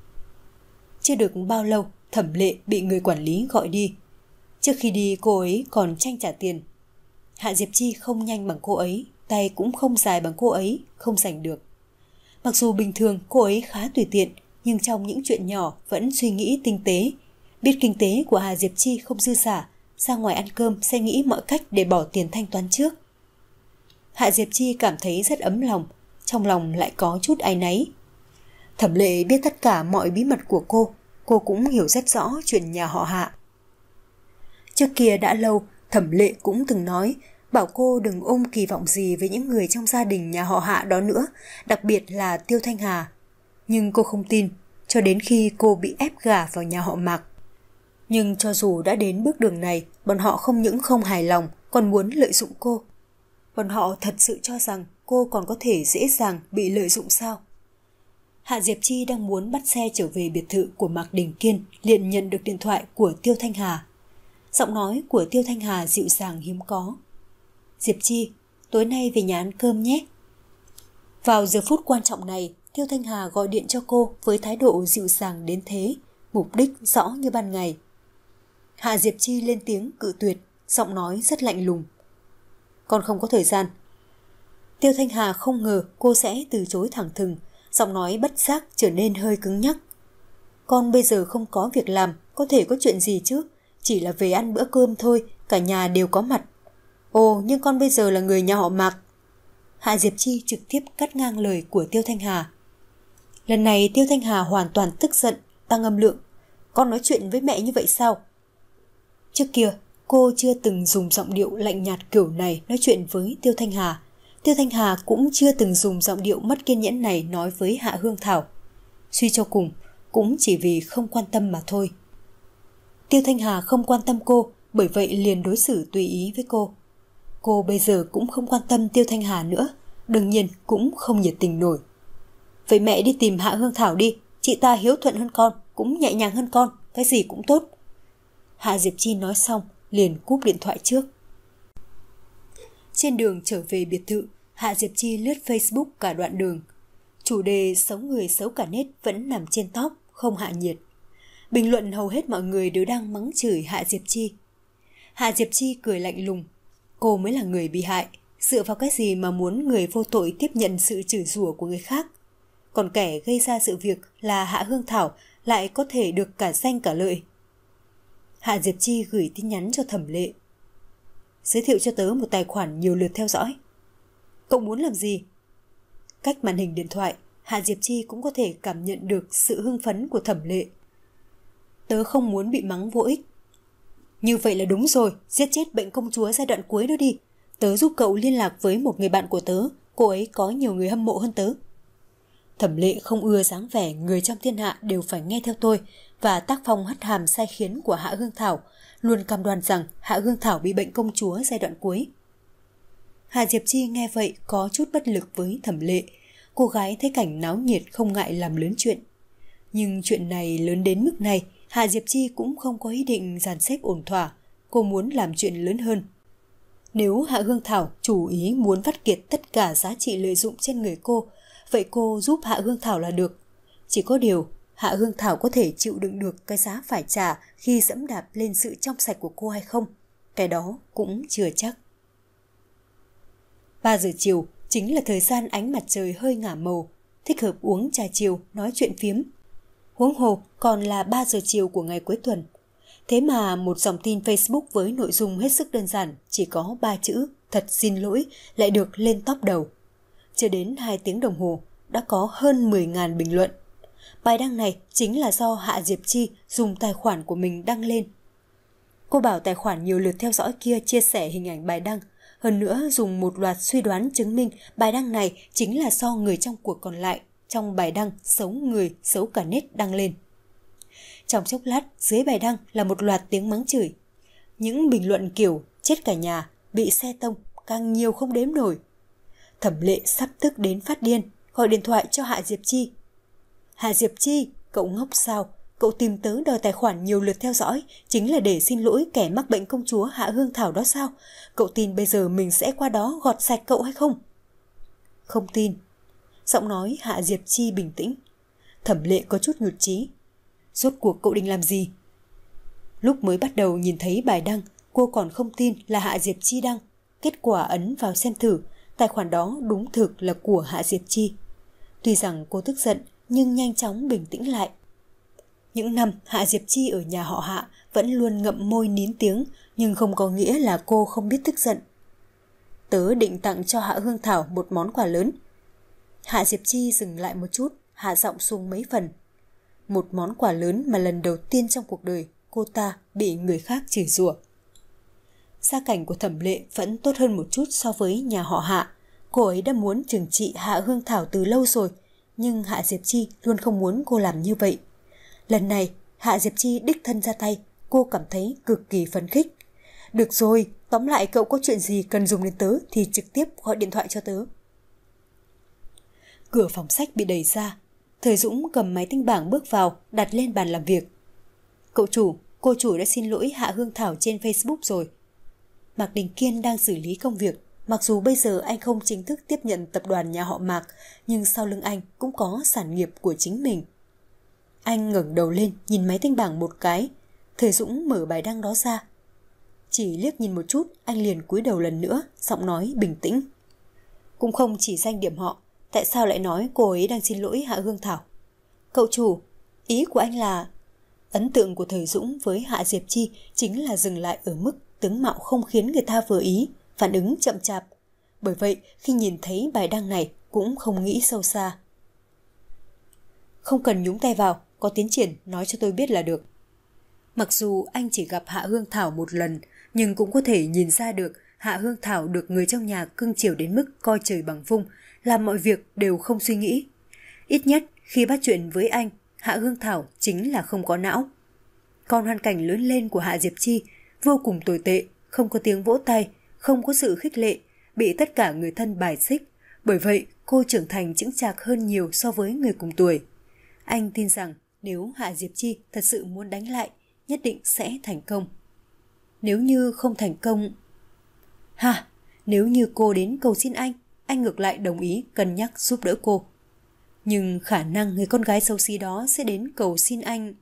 Chưa được bao lâu, Thẩm Lệ bị người quản lý gọi đi. Trước khi đi cô ấy còn tranh trả tiền. Hạ Diệp Chi không nhanh bằng cô ấy, tay cũng không dài bằng cô ấy, không giành được. Mặc dù bình thường cô ấy khá tùy tiện, nhưng trong những chuyện nhỏ vẫn suy nghĩ tinh tế. Biết kinh tế của Hạ Diệp Chi không dư xả, ra ngoài ăn cơm sẽ nghĩ mọi cách để bỏ tiền thanh toán trước. Hạ Diệp Chi cảm thấy rất ấm lòng, trong lòng lại có chút áy náy. Thẩm Lệ biết tất cả mọi bí mật của cô, cô cũng hiểu rất rõ chuyện nhà họ Hạ. Trước kia đã lâu, Thẩm Lệ cũng từng nói, bảo cô đừng ôm kỳ vọng gì với những người trong gia đình nhà họ Hạ đó nữa, đặc biệt là Tiêu Thanh Hà. Nhưng cô không tin, cho đến khi cô bị ép gả vào nhà họ Mạc. Nhưng cho dù đã đến bước đường này, bọn họ không những không hài lòng, còn muốn lợi dụng cô. Bọn họ thật sự cho rằng cô còn có thể dễ dàng bị lợi dụng sao? Hạ Diệp Chi đang muốn bắt xe trở về biệt thự của Mạc Đình Kiên, liền nhận được điện thoại của Tiêu Thanh Hà. Giọng nói của Tiêu Thanh Hà dịu dàng hiếm có. Diệp Chi, tối nay về nhà ăn cơm nhé. Vào giờ phút quan trọng này, Tiêu Thanh Hà gọi điện cho cô với thái độ dịu dàng đến thế, mục đích rõ như ban ngày. Hạ Diệp Chi lên tiếng cự tuyệt, giọng nói rất lạnh lùng. Con không có thời gian. Tiêu Thanh Hà không ngờ cô sẽ từ chối thẳng thừng, giọng nói bất giác trở nên hơi cứng nhắc. Con bây giờ không có việc làm, có thể có chuyện gì chứ? Chỉ là về ăn bữa cơm thôi, cả nhà đều có mặt. Ồ, nhưng con bây giờ là người nhà họ Mạc. Hạ Diệp Chi trực tiếp cắt ngang lời của Tiêu Thanh Hà. Lần này Tiêu Thanh Hà hoàn toàn tức giận, tăng âm lượng. Con nói chuyện với mẹ như vậy sao? Trước kia, cô chưa từng dùng giọng điệu lạnh nhạt kiểu này nói chuyện với Tiêu Thanh Hà. Tiêu Thanh Hà cũng chưa từng dùng giọng điệu mất kiên nhẫn này nói với Hạ Hương Thảo. Suy cho cùng, cũng chỉ vì không quan tâm mà thôi. Tiêu Thanh Hà không quan tâm cô, bởi vậy liền đối xử tùy ý với cô. Cô bây giờ cũng không quan tâm Tiêu Thanh Hà nữa, đương nhiên cũng không nhiệt tình nổi. Vậy mẹ đi tìm Hạ Hương Thảo đi, chị ta hiếu thuận hơn con, cũng nhẹ nhàng hơn con, cái gì cũng tốt. Hạ Diệp Chi nói xong, liền cúp điện thoại trước. Trên đường trở về biệt thự, Hạ Diệp Chi lướt Facebook cả đoạn đường. Chủ đề xấu người xấu cả nết vẫn nằm trên top, không hạ nhiệt. Bình luận hầu hết mọi người đều đang mắng chửi Hạ Diệp Chi. Hạ Diệp Chi cười lạnh lùng. Cô mới là người bị hại, dựa vào cái gì mà muốn người vô tội tiếp nhận sự chửi rủa của người khác? Còn kẻ gây ra sự việc là Hạ Hương Thảo lại có thể được cả danh cả lợi. Hạ Diệp Chi gửi tin nhắn cho Thẩm Lệ. Giới thiệu cho tớ một tài khoản nhiều lượt theo dõi. Cậu muốn làm gì? Cách màn hình điện thoại, Hạ Diệp Chi cũng có thể cảm nhận được sự hưng phấn của Thẩm Lệ. Tớ không muốn bị mắng vô ích. Như vậy là đúng rồi, giết chết bệnh công chúa giai đoạn cuối đó đi. Tớ giúp cậu liên lạc với một người bạn của tớ, cô ấy có nhiều người hâm mộ hơn tớ. Thẩm Lệ không ưa dáng vẻ người trong thiên hạ đều phải nghe theo tôi và tác phong hất hàm sai khiến của Hạ Hương Thảo, luôn cam đoan rằng Hạ Hương Thảo bị bệnh công chúa giai đoạn cuối. Hạ Diệp Chi nghe vậy có chút bất lực với Thẩm Lệ. Cô gái thấy cảnh náo nhiệt không ngại làm lớn chuyện. Nhưng chuyện này lớn đến mức này, Hạ Diệp Chi cũng không có ý định dàn xếp ổn thỏa. Cô muốn làm chuyện lớn hơn. Nếu Hạ Hương Thảo chủ ý muốn vắt kiệt tất cả giá trị lợi dụng trên người cô, vậy cô giúp Hạ Hương Thảo là được. Chỉ có điều, Hạ Hương Thảo có thể chịu đựng được cái giá phải trả khi dẫm đạp lên sự trong sạch của cô hay không? Cái đó cũng chưa chắc. ba giờ chiều chính là thời gian ánh mặt trời hơi ngả màu, thích hợp uống trà chiều nói chuyện phiếm. Huống hồ còn là ba giờ chiều của ngày cuối tuần. Thế mà một dòng tin Facebook với nội dung hết sức đơn giản, chỉ có ba chữ thật xin lỗi lại được lên top đầu. Chưa đến hai tiếng đồng hồ đã có hơn mười nghìn bình luận. Bài đăng này chính là do Hạ Diệp Chi dùng tài khoản của mình đăng lên. Cô bảo tài khoản nhiều lượt theo dõi kia chia sẻ hình ảnh bài đăng, hơn nữa dùng một loạt suy đoán chứng minh bài đăng này chính là do người trong cuộc còn lại trong bài đăng xấu người xấu cả nết đăng lên. Trong chốc lát dưới bài đăng là một loạt tiếng mắng chửi. Những bình luận kiểu chết cả nhà, bị xe tông càng nhiều không đếm nổi. Thẩm Lệ sắp tức đến phát điên, gọi điện thoại cho Hạ Diệp Chi. Hạ Diệp Chi, cậu ngốc sao? cậu tìm tớ đòi tài khoản nhiều lượt theo dõi chính là để xin lỗi kẻ mắc bệnh công chúa Hạ Hương Thảo đó sao? Cậu tin bây giờ mình sẽ qua đó gọt sạch cậu hay không? Không tin. Giọng nói Hạ Diệp Chi bình tĩnh. Thẩm Lệ có chút nhụt chí. Rốt cuộc cậu định làm gì? Lúc mới bắt đầu nhìn thấy bài đăng, cô còn không tin là Hạ Diệp Chi đăng. Kết quả ấn vào xem thử, tài khoản đó đúng thực là của Hạ Diệp Chi. Tuy rằng cô tức giận nhưng nhanh chóng bình tĩnh lại. Những năm Hạ Diệp Chi ở nhà họ Hạ vẫn luôn ngậm môi nín tiếng, nhưng không có nghĩa là cô không biết tức giận. Tớ định tặng cho Hạ Hương Thảo một món quà lớn. Hạ Diệp Chi dừng lại một chút, hạ giọng xuống mấy phần. Một món quà lớn mà lần đầu tiên trong cuộc đời cô ta bị người khác chửi rủa. Gia cảnh của Thẩm Lệ vẫn tốt hơn một chút so với nhà họ Hạ. Cô ấy đã muốn trừng trị Hạ Hương Thảo từ lâu rồi, nhưng Hạ Diệp Chi luôn không muốn cô làm như vậy. Lần này, Hạ Diệp Chi đích thân ra tay, cô cảm thấy cực kỳ phấn khích. Được rồi, tóm lại cậu có chuyện gì cần dùng đến tớ thì trực tiếp gọi điện thoại cho tớ. Cửa phòng sách bị đẩy ra. Thời Dũng cầm máy tính bảng bước vào, đặt lên bàn làm việc. Cậu chủ, cô chủ đã xin lỗi Hạ Hương Thảo trên Facebook rồi. Mạc Đình Kiên đang xử lý công việc. Mặc dù bây giờ anh không chính thức tiếp nhận tập đoàn nhà họ Mạc, nhưng sau lưng anh cũng có sản nghiệp của chính mình. Anh ngẩng đầu lên nhìn máy tính bảng một cái. Thời Dũng mở bài đăng đó ra. Chỉ liếc nhìn một chút, anh liền cúi đầu lần nữa, giọng nói bình tĩnh. Cũng không chỉ danh điểm họ, tại sao lại nói cô ấy đang xin lỗi Hạ Hương Thảo? Cậu chủ, ý của anh là... Ấn tượng của Thời Dũng với Hạ Diệp Chi chính là dừng lại ở mức tướng mạo không khiến người ta vừa ý, phản ứng chậm chạp. Bởi vậy, khi nhìn thấy bài đăng này cũng không nghĩ sâu xa. Không cần nhúng tay vào, có tiến triển nói cho tôi biết là được. Mặc dù anh chỉ gặp Hạ Hương Thảo một lần, nhưng cũng có thể nhìn ra được Hạ Hương Thảo được người trong nhà cưng chiều đến mức coi trời bằng vung, làm mọi việc đều không suy nghĩ. Ít nhất khi bắt chuyện với anh, Hạ Hương Thảo chính là không có não. Còn hoàn cảnh lớn lên của Hạ Diệp Chi vô cùng tồi tệ, không có tiếng vỗ tay, không có sự khích lệ, bị tất cả người thân bài xích. Bởi vậy cô trưởng thành chững chạc hơn nhiều so với người cùng tuổi. Anh tin rằng nếu Hạ Diệp Chi thật sự muốn đánh lại, nhất định sẽ thành công. Nếu như không thành công... Hả? Nếu như cô đến cầu xin anh, anh ngược lại đồng ý cân nhắc giúp đỡ cô. Nhưng khả năng người con gái xấu xí đó sẽ đến cầu xin anh...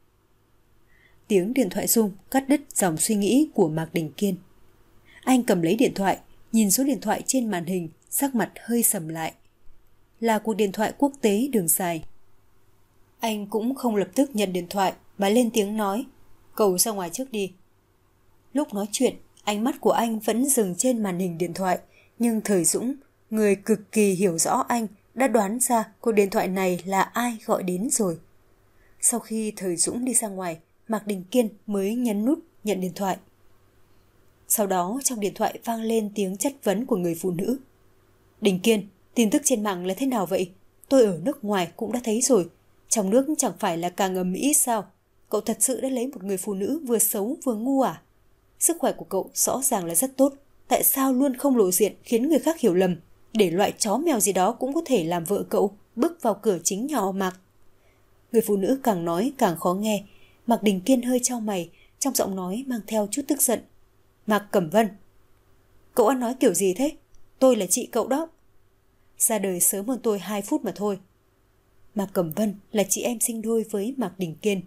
Tiếng điện thoại rung cắt đứt dòng suy nghĩ của Mạc Đình Kiên. Anh cầm lấy điện thoại, nhìn số điện thoại trên màn hình, sắc mặt hơi sầm lại. Là cuộc điện thoại quốc tế đường dài. Anh cũng không lập tức nhận điện thoại mà lên tiếng nói, cậu ra ngoài trước đi. Lúc nói chuyện, ánh mắt của anh vẫn dừng trên màn hình điện thoại, nhưng Thời Dũng, người cực kỳ hiểu rõ anh, đã đoán ra cuộc điện thoại này là ai gọi đến rồi. Sau khi Thời Dũng đi ra ngoài, Mạc Đình Kiên mới nhấn nút nhận điện thoại. Sau đó trong điện thoại vang lên tiếng chất vấn của người phụ nữ. Đình Kiên, tin tức trên mạng là thế nào vậy? Tôi ở nước ngoài cũng đã thấy rồi. Trong nước chẳng phải là càng ầm ĩ sao? Cậu thật sự đã lấy một người phụ nữ vừa xấu vừa ngu à? Sức khỏe của cậu rõ ràng là rất tốt. Tại sao luôn không lộ diện khiến người khác hiểu lầm? Để loại chó mèo gì đó cũng có thể làm vợ cậu bước vào cửa chính nhà họ Mạc. Người phụ nữ càng nói càng khó nghe. Mạc Đình Kiên hơi chau mày, trong giọng nói mang theo chút tức giận. Mạc Cẩm Vân. Cậu ăn nói kiểu gì thế? Tôi là chị cậu đó. Ra đời sớm hơn tôi hai phút mà thôi. Mạc Cẩm Vân là chị em sinh đôi với Mạc Đình Kiên.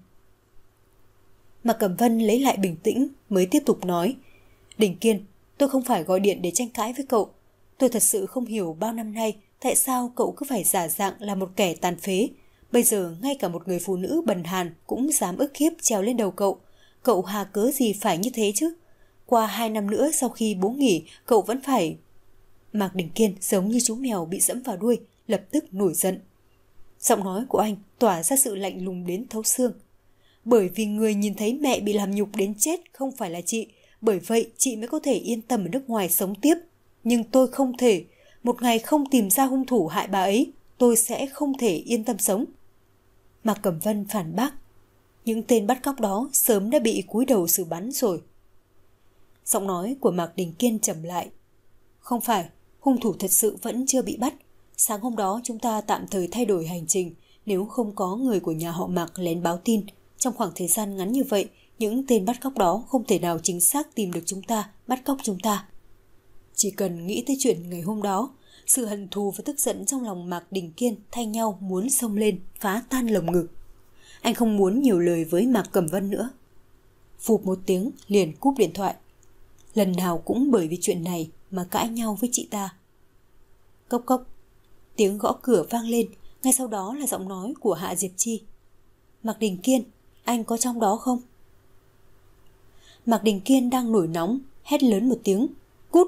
Mạc Cẩm Vân lấy lại bình tĩnh mới tiếp tục nói. Đình Kiên, tôi không phải gọi điện để tranh cãi với cậu. Tôi thật sự không hiểu bao năm nay tại sao cậu cứ phải giả dạng là một kẻ tàn phế. Bây giờ ngay cả một người phụ nữ bần hàn cũng dám ức hiếp trèo lên đầu cậu. Cậu hà cớ gì phải như thế chứ? Qua hai năm nữa sau khi bố nghỉ, cậu vẫn phải... Mạc Đình Kiên giống như chú mèo bị dẫm vào đuôi, lập tức nổi giận. Giọng nói của anh tỏa ra sự lạnh lùng đến thấu xương. Bởi vì người nhìn thấy mẹ bị làm nhục đến chết không phải là chị, bởi vậy chị mới có thể yên tâm ở nước ngoài sống tiếp. Nhưng tôi không thể. Một ngày không tìm ra hung thủ hại bà ấy, tôi sẽ không thể yên tâm sống. Mạc Cẩm Vân phản bác. Những tên bắt cóc đó sớm đã bị cúi đầu xử bắn rồi. Giọng nói của Mạc Đình Kiên trầm lại. Không phải, hung thủ thật sự vẫn chưa bị bắt. Sáng hôm đó chúng ta tạm thời thay đổi hành trình. Nếu không có người của nhà họ Mạc lén báo tin, Trong khoảng thời gian ngắn như vậy, những tên bắt cóc đó không thể nào chính xác tìm được chúng ta, bắt cóc chúng ta. Chỉ cần nghĩ tới chuyện ngày hôm đó, sự hận thù và tức giận trong lòng Mạc Đình Kiên thay nhau muốn xông lên, phá tan lồng ngực. Anh không muốn nhiều lời với Mạc Cẩm Vân nữa. Phụp một tiếng liền cúp điện thoại. Lần nào cũng bởi vì chuyện này mà cãi nhau với chị ta. Cốc cốc, tiếng gõ cửa vang lên, ngay sau đó là giọng nói của Hạ Diệp Chi. Mạc Đình Kiên, anh có trong đó không? Mạc Đình Kiên đang nổi nóng, hét lớn một tiếng, cút.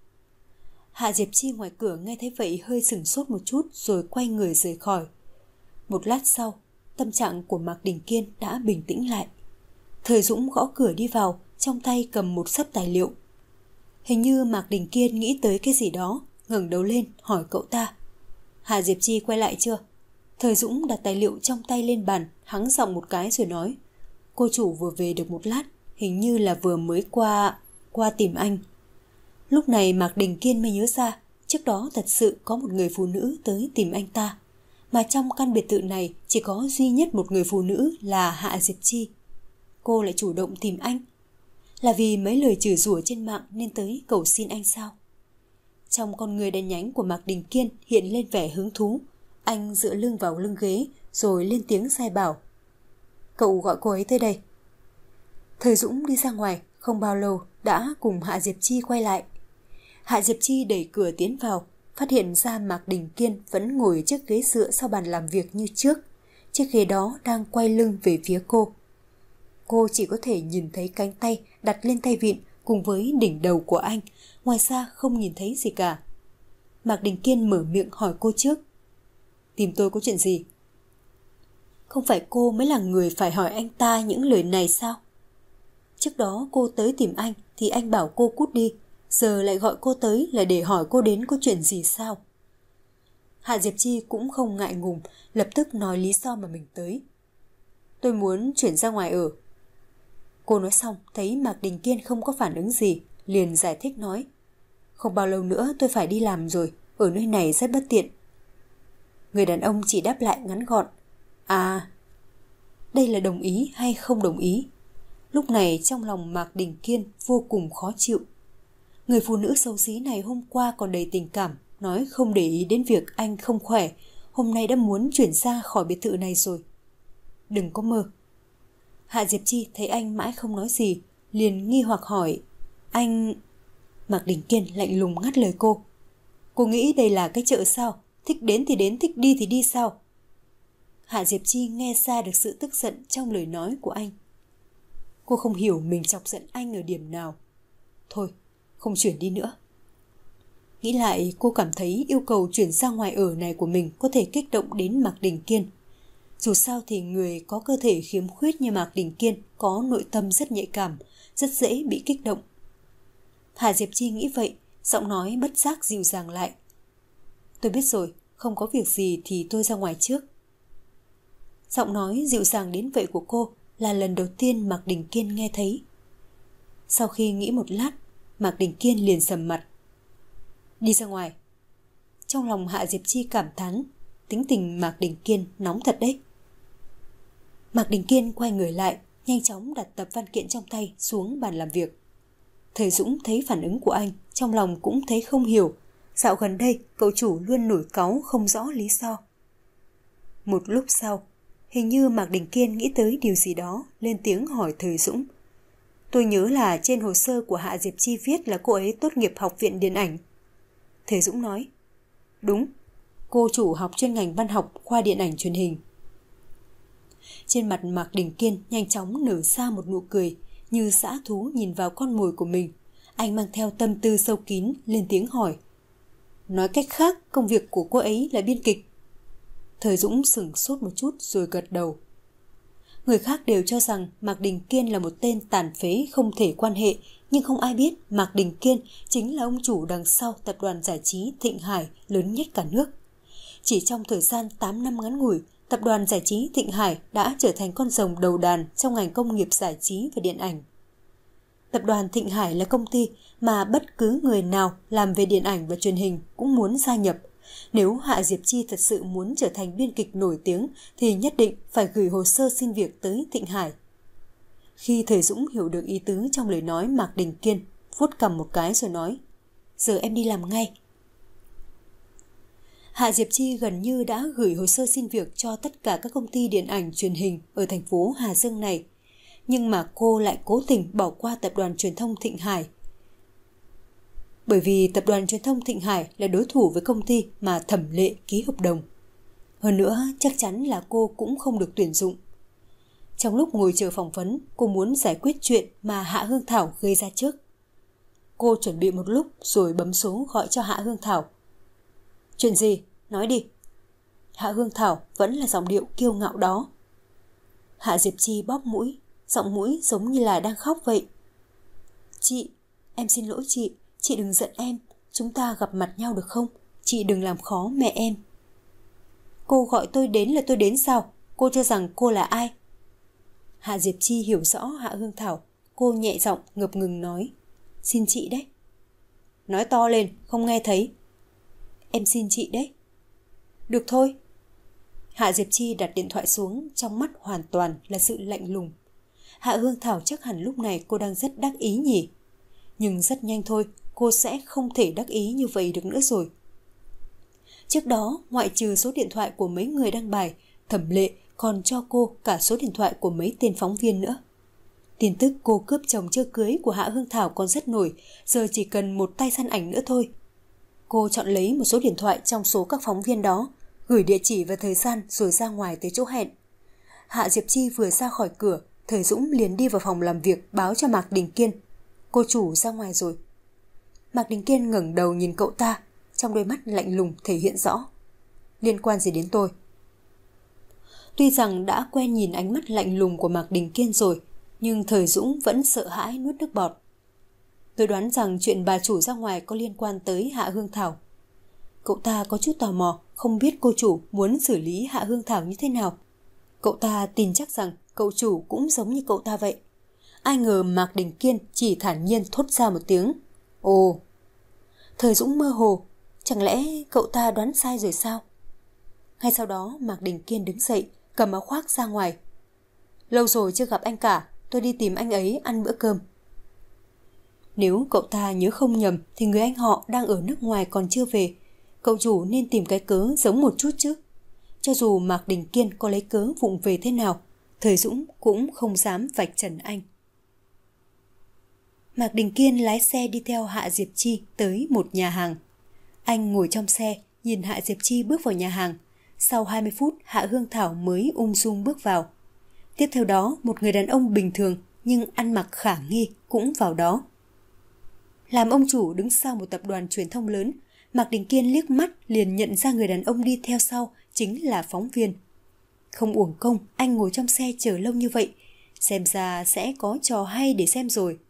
Hạ Diệp Chi ngoài cửa nghe thấy vậy hơi sửng sốt một chút rồi quay người rời khỏi. Một lát sau, tâm trạng của Mạc Đình Kiên đã bình tĩnh lại. Thời Dũng gõ cửa đi vào, trong tay cầm một xấp tài liệu. Hình như Mạc Đình Kiên nghĩ tới cái gì đó, ngẩng đầu lên hỏi cậu ta. Hạ Diệp Chi quay lại chưa? Thời Dũng đặt tài liệu trong tay lên bàn, hắng giọng một cái rồi nói. Cô chủ vừa về được một lát, hình như là vừa mới qua... qua tìm anh. Lúc này Mạc Đình Kiên mới nhớ ra, trước đó thật sự có một người phụ nữ tới tìm anh ta. Mà trong căn biệt thự này chỉ có duy nhất một người phụ nữ là Hạ Diệp Chi. Cô lại chủ động tìm anh. Là vì mấy lời chửi rủa trên mạng nên tới cầu xin anh sao? Trong con người đen nhánh của Mạc Đình Kiên hiện lên vẻ hứng thú. Anh dựa lưng vào lưng ghế rồi lên tiếng sai bảo. Cậu gọi cô ấy tới đây. Thời Dũng đi ra ngoài, không bao lâu đã cùng Hạ Diệp Chi quay lại. Hạ Diệp Chi đẩy cửa tiến vào, phát hiện ra Mạc Đình Kiên vẫn ngồi chiếc ghế dựa sau bàn làm việc như trước. Chiếc ghế đó đang quay lưng về phía cô. Cô chỉ có thể nhìn thấy cánh tay đặt lên tay vịn cùng với đỉnh đầu của anh, ngoài ra không nhìn thấy gì cả. Mạc Đình Kiên mở miệng hỏi cô trước. Tìm tôi có chuyện gì? Không phải cô mới là người phải hỏi anh ta những lời này sao? Trước đó cô tới tìm anh thì anh bảo cô cút đi, giờ lại gọi cô tới là để hỏi cô đến có chuyện gì sao? Hạ Diệp Chi cũng không ngại ngùng, lập tức nói lý do mà mình tới. Tôi muốn chuyển ra ngoài ở. Cô nói xong thấy Mạc Đình Kiên không có phản ứng gì, liền giải thích nói. Không bao lâu nữa tôi phải đi làm rồi, ở nơi này rất bất tiện. Người đàn ông chỉ đáp lại ngắn gọn. À, đây là đồng ý hay không đồng ý? Lúc này trong lòng Mạc Đình Kiên vô cùng khó chịu. Người phụ nữ xấu xí này hôm qua còn đầy tình cảm, nói không để ý đến việc anh không khỏe, hôm nay đã muốn chuyển ra khỏi biệt thự này rồi. Đừng có mơ. Hạ Diệp Chi thấy anh mãi không nói gì, liền nghi hoặc hỏi. Anh... Mạc Đình Kiên lạnh lùng ngắt lời cô. Cô nghĩ đây là cái chợ sao? Thích đến thì đến, thích đi thì đi sao? Hạ Diệp Chi nghe ra được sự tức giận trong lời nói của anh. Cô không hiểu mình chọc giận anh ở điểm nào. Thôi, không chuyển đi nữa. Nghĩ lại cô cảm thấy yêu cầu chuyển ra ngoài ở này của mình có thể kích động đến Mạc Đình Kiên. Dù sao thì người có cơ thể khiếm khuyết như Mạc Đình Kiên có nội tâm rất nhạy cảm, rất dễ bị kích động. Hạ Diệp Chi nghĩ vậy, giọng nói bất giác dịu dàng lại. Tôi biết rồi, không có việc gì thì tôi ra ngoài trước. Giọng nói dịu dàng đến vậy của cô là lần đầu tiên Mạc Đình Kiên nghe thấy. Sau khi nghĩ một lát, Mạc Đình Kiên liền sầm mặt. Đi ra ngoài. Trong lòng Hạ Diệp Chi cảm thán, tính tình Mạc Đình Kiên nóng thật đấy. Mạc Đình Kiên quay người lại, nhanh chóng đặt tập văn kiện trong tay xuống bàn làm việc. Thời Dũng thấy phản ứng của anh, trong lòng cũng thấy không hiểu. Dạo gần đây, cậu chủ luôn nổi cáu không rõ lý do. Một lúc sau, hình như Mạc Đình Kiên nghĩ tới điều gì đó, lên tiếng hỏi Thời Dũng. Tôi nhớ là trên hồ sơ của Hạ Diệp Chi viết là cô ấy tốt nghiệp học viện điện ảnh. Thời Dũng nói. Đúng, cô chủ học chuyên ngành văn học khoa điện ảnh truyền hình. Trên mặt Mạc Đình Kiên nhanh chóng nở ra một nụ cười, như dã thú nhìn vào con mồi của mình. Anh mang theo tâm tư sâu kín, lên tiếng hỏi. Nói cách khác, công việc của cô ấy là biên kịch. Thời Dũng sửng sốt một chút rồi gật đầu. Người khác đều cho rằng Mạc Đình Kiên là một tên tàn phế không thể quan hệ, nhưng không ai biết Mạc Đình Kiên chính là ông chủ đằng sau tập đoàn giải trí Thịnh Hải lớn nhất cả nước. Chỉ trong thời gian tám năm ngắn ngủi, tập đoàn giải trí Thịnh Hải đã trở thành con rồng đầu đàn trong ngành công nghiệp giải trí và điện ảnh. Tập đoàn Thịnh Hải là công ty mà bất cứ người nào làm về điện ảnh và truyền hình cũng muốn gia nhập, Nếu Hạ Diệp Chi thật sự muốn trở thành biên kịch nổi tiếng thì nhất định phải gửi hồ sơ xin việc tới Thịnh Hải. Khi Thời Dũng hiểu được ý tứ trong lời nói Mạc Đình Kiên, vuốt cằm một cái rồi nói, giờ em đi làm ngay. Hạ Diệp Chi gần như đã gửi hồ sơ xin việc cho tất cả các công ty điện ảnh truyền hình ở thành phố Hà Dương này. Nhưng mà cô lại cố tình bỏ qua tập đoàn truyền thông Thịnh Hải. Bởi vì tập đoàn truyền thông Thịnh Hải là đối thủ với công ty mà Thẩm Lệ ký hợp đồng. Hơn nữa, chắc chắn là cô cũng không được tuyển dụng. Trong lúc ngồi chờ phỏng vấn, cô muốn giải quyết chuyện mà Hạ Hương Thảo gây ra trước. Cô chuẩn bị một lúc rồi bấm số gọi cho Hạ Hương Thảo. Chuyện gì? Nói đi. Hạ Hương Thảo vẫn là giọng điệu kiêu ngạo đó. Hạ Diệp Chi bóp mũi, giọng mũi giống như là đang khóc vậy. Chị, em xin lỗi chị, chị đừng giận em, chúng ta gặp mặt nhau được không? Chị đừng làm khó mẹ em. Cô gọi tôi đến là tôi đến sao? Cô cho rằng cô là ai? Hạ Diệp Chi hiểu rõ Hạ Hương Thảo, cô nhẹ giọng ngập ngừng nói, xin chị đấy. Nói to lên, không nghe thấy. Em xin chị đấy. Được thôi. Hạ Diệp Chi đặt điện thoại xuống, trong mắt hoàn toàn là sự lạnh lùng. Hạ Hương Thảo chắc hẳn lúc này cô đang rất đắc ý nhỉ. Nhưng rất nhanh thôi, cô sẽ không thể đắc ý như vậy được nữa rồi. Trước đó, ngoại trừ số điện thoại của mấy người đăng bài, Thẩm Lệ còn cho cô cả số điện thoại của mấy tên phóng viên nữa. Tin tức cô cướp chồng chưa cưới của Hạ Hương Thảo còn rất nổi, giờ chỉ cần một tay săn ảnh nữa thôi. Cô chọn lấy một số điện thoại trong số các phóng viên đó, gửi địa chỉ và thời gian rồi ra ngoài tới chỗ hẹn. Hạ Diệp Chi vừa ra khỏi cửa, Thời Dũng liền đi vào phòng làm việc báo cho Mạc Đình Kiên. Cô chủ ra ngoài rồi. Mạc Đình Kiên ngẩng đầu nhìn cậu ta, trong đôi mắt lạnh lùng thể hiện rõ. Liên quan gì đến tôi? Tuy rằng đã quen nhìn ánh mắt lạnh lùng của Mạc Đình Kiên rồi, nhưng Thời Dũng vẫn sợ hãi nuốt nước bọt. Tôi đoán rằng chuyện bà chủ ra ngoài có liên quan tới Hạ Hương Thảo. Cậu ta có chút tò mò, không biết cô chủ muốn xử lý Hạ Hương Thảo như thế nào. Cậu ta tin chắc rằng cậu chủ cũng giống như cậu ta vậy. Ai ngờ Mạc Đình Kiên chỉ thản nhiên thốt ra một tiếng. Ồ! Thời Dũng mơ hồ, chẳng lẽ cậu ta đoán sai rồi sao? Ngay sau đó Mạc Đình Kiên đứng dậy, cầm áo khoác ra ngoài. Lâu rồi chưa gặp anh cả, tôi đi tìm anh ấy ăn bữa cơm. Nếu cậu ta nhớ không nhầm thì người anh họ đang ở nước ngoài còn chưa về. Cậu chủ nên tìm cái cớ giống một chút chứ. Cho dù Mạc Đình Kiên có lấy cớ vụng về thế nào, Thời Dũng cũng không dám vạch trần anh. Mạc Đình Kiên lái xe đi theo Hạ Diệp Chi tới một nhà hàng. Anh ngồi trong xe, nhìn Hạ Diệp Chi bước vào nhà hàng. Sau hai mươi phút, Hạ Hương Thảo mới ung dung bước vào. Tiếp theo đó, một người đàn ông bình thường nhưng ăn mặc khả nghi cũng vào đó. Làm ông chủ đứng sau một tập đoàn truyền thông lớn, Mạc Đình Kiên liếc mắt liền nhận ra người đàn ông đi theo sau chính là phóng viên. Không uổng công, anh ngồi trong xe chờ lâu như vậy. Xem ra sẽ có trò hay để xem rồi.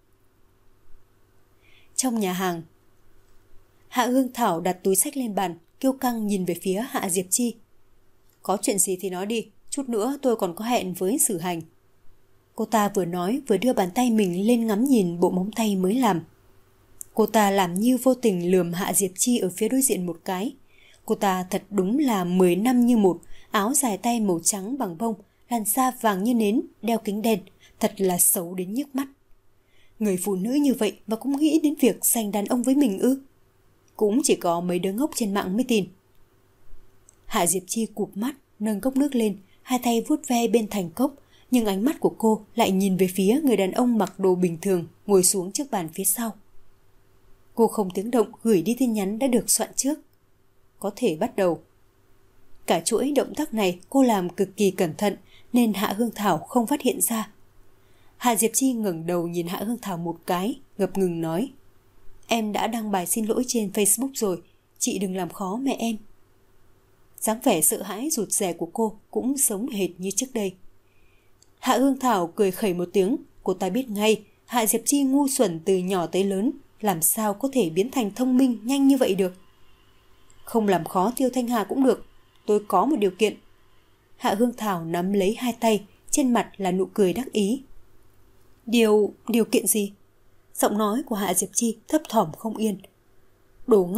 Trong nhà hàng, Hạ Hương Thảo đặt túi xách lên bàn, kiêu căng nhìn về phía Hạ Diệp Chi. Có chuyện gì thì nói đi, chút nữa tôi còn có hẹn với Sử Hành. Cô ta vừa nói vừa đưa bàn tay mình lên ngắm nhìn bộ móng tay mới làm. Cô ta làm như vô tình lườm Hạ Diệp Chi ở phía đối diện một cái. Cô ta thật đúng là mười năm như một, áo dài tay màu trắng bằng bông, làn da vàng như nến, đeo kính đen, thật là xấu đến nhức mắt. Người phụ nữ như vậy mà cũng nghĩ đến việc giành đàn ông với mình ư? Cũng chỉ có mấy đứa ngốc trên mạng mới tin. Hạ Diệp Chi cụp mắt, nâng cốc nước lên, hai tay vuốt ve bên thành cốc, nhưng ánh mắt của cô lại nhìn về phía người đàn ông mặc đồ bình thường ngồi xuống trước bàn phía sau. Cô không tiếng động gửi đi tin nhắn đã được soạn trước. Có thể bắt đầu. Cả chuỗi động tác này cô làm cực kỳ cẩn thận nên Hạ Hương Thảo không phát hiện ra. Hạ Diệp Chi ngẩng đầu nhìn Hạ Hương Thảo một cái, ngập ngừng nói. Em đã đăng bài xin lỗi trên Facebook rồi, chị đừng làm khó mẹ em. Dáng vẻ sợ hãi rụt rè của cô cũng giống hệt như trước đây. Hạ Hương Thảo cười khẩy một tiếng, cô ta biết ngay Hạ Diệp Chi ngu xuẩn từ nhỏ tới lớn, làm sao có thể biến thành thông minh nhanh như vậy được. Không làm khó Tiêu Thanh Hà cũng được, tôi có một điều kiện. Hạ Hương Thảo nắm lấy hai tay, trên mặt là nụ cười đắc ý. Điều... điều kiện gì? Giọng nói của Hạ Diệp Chi thấp thỏm không yên. Đồ ngốc,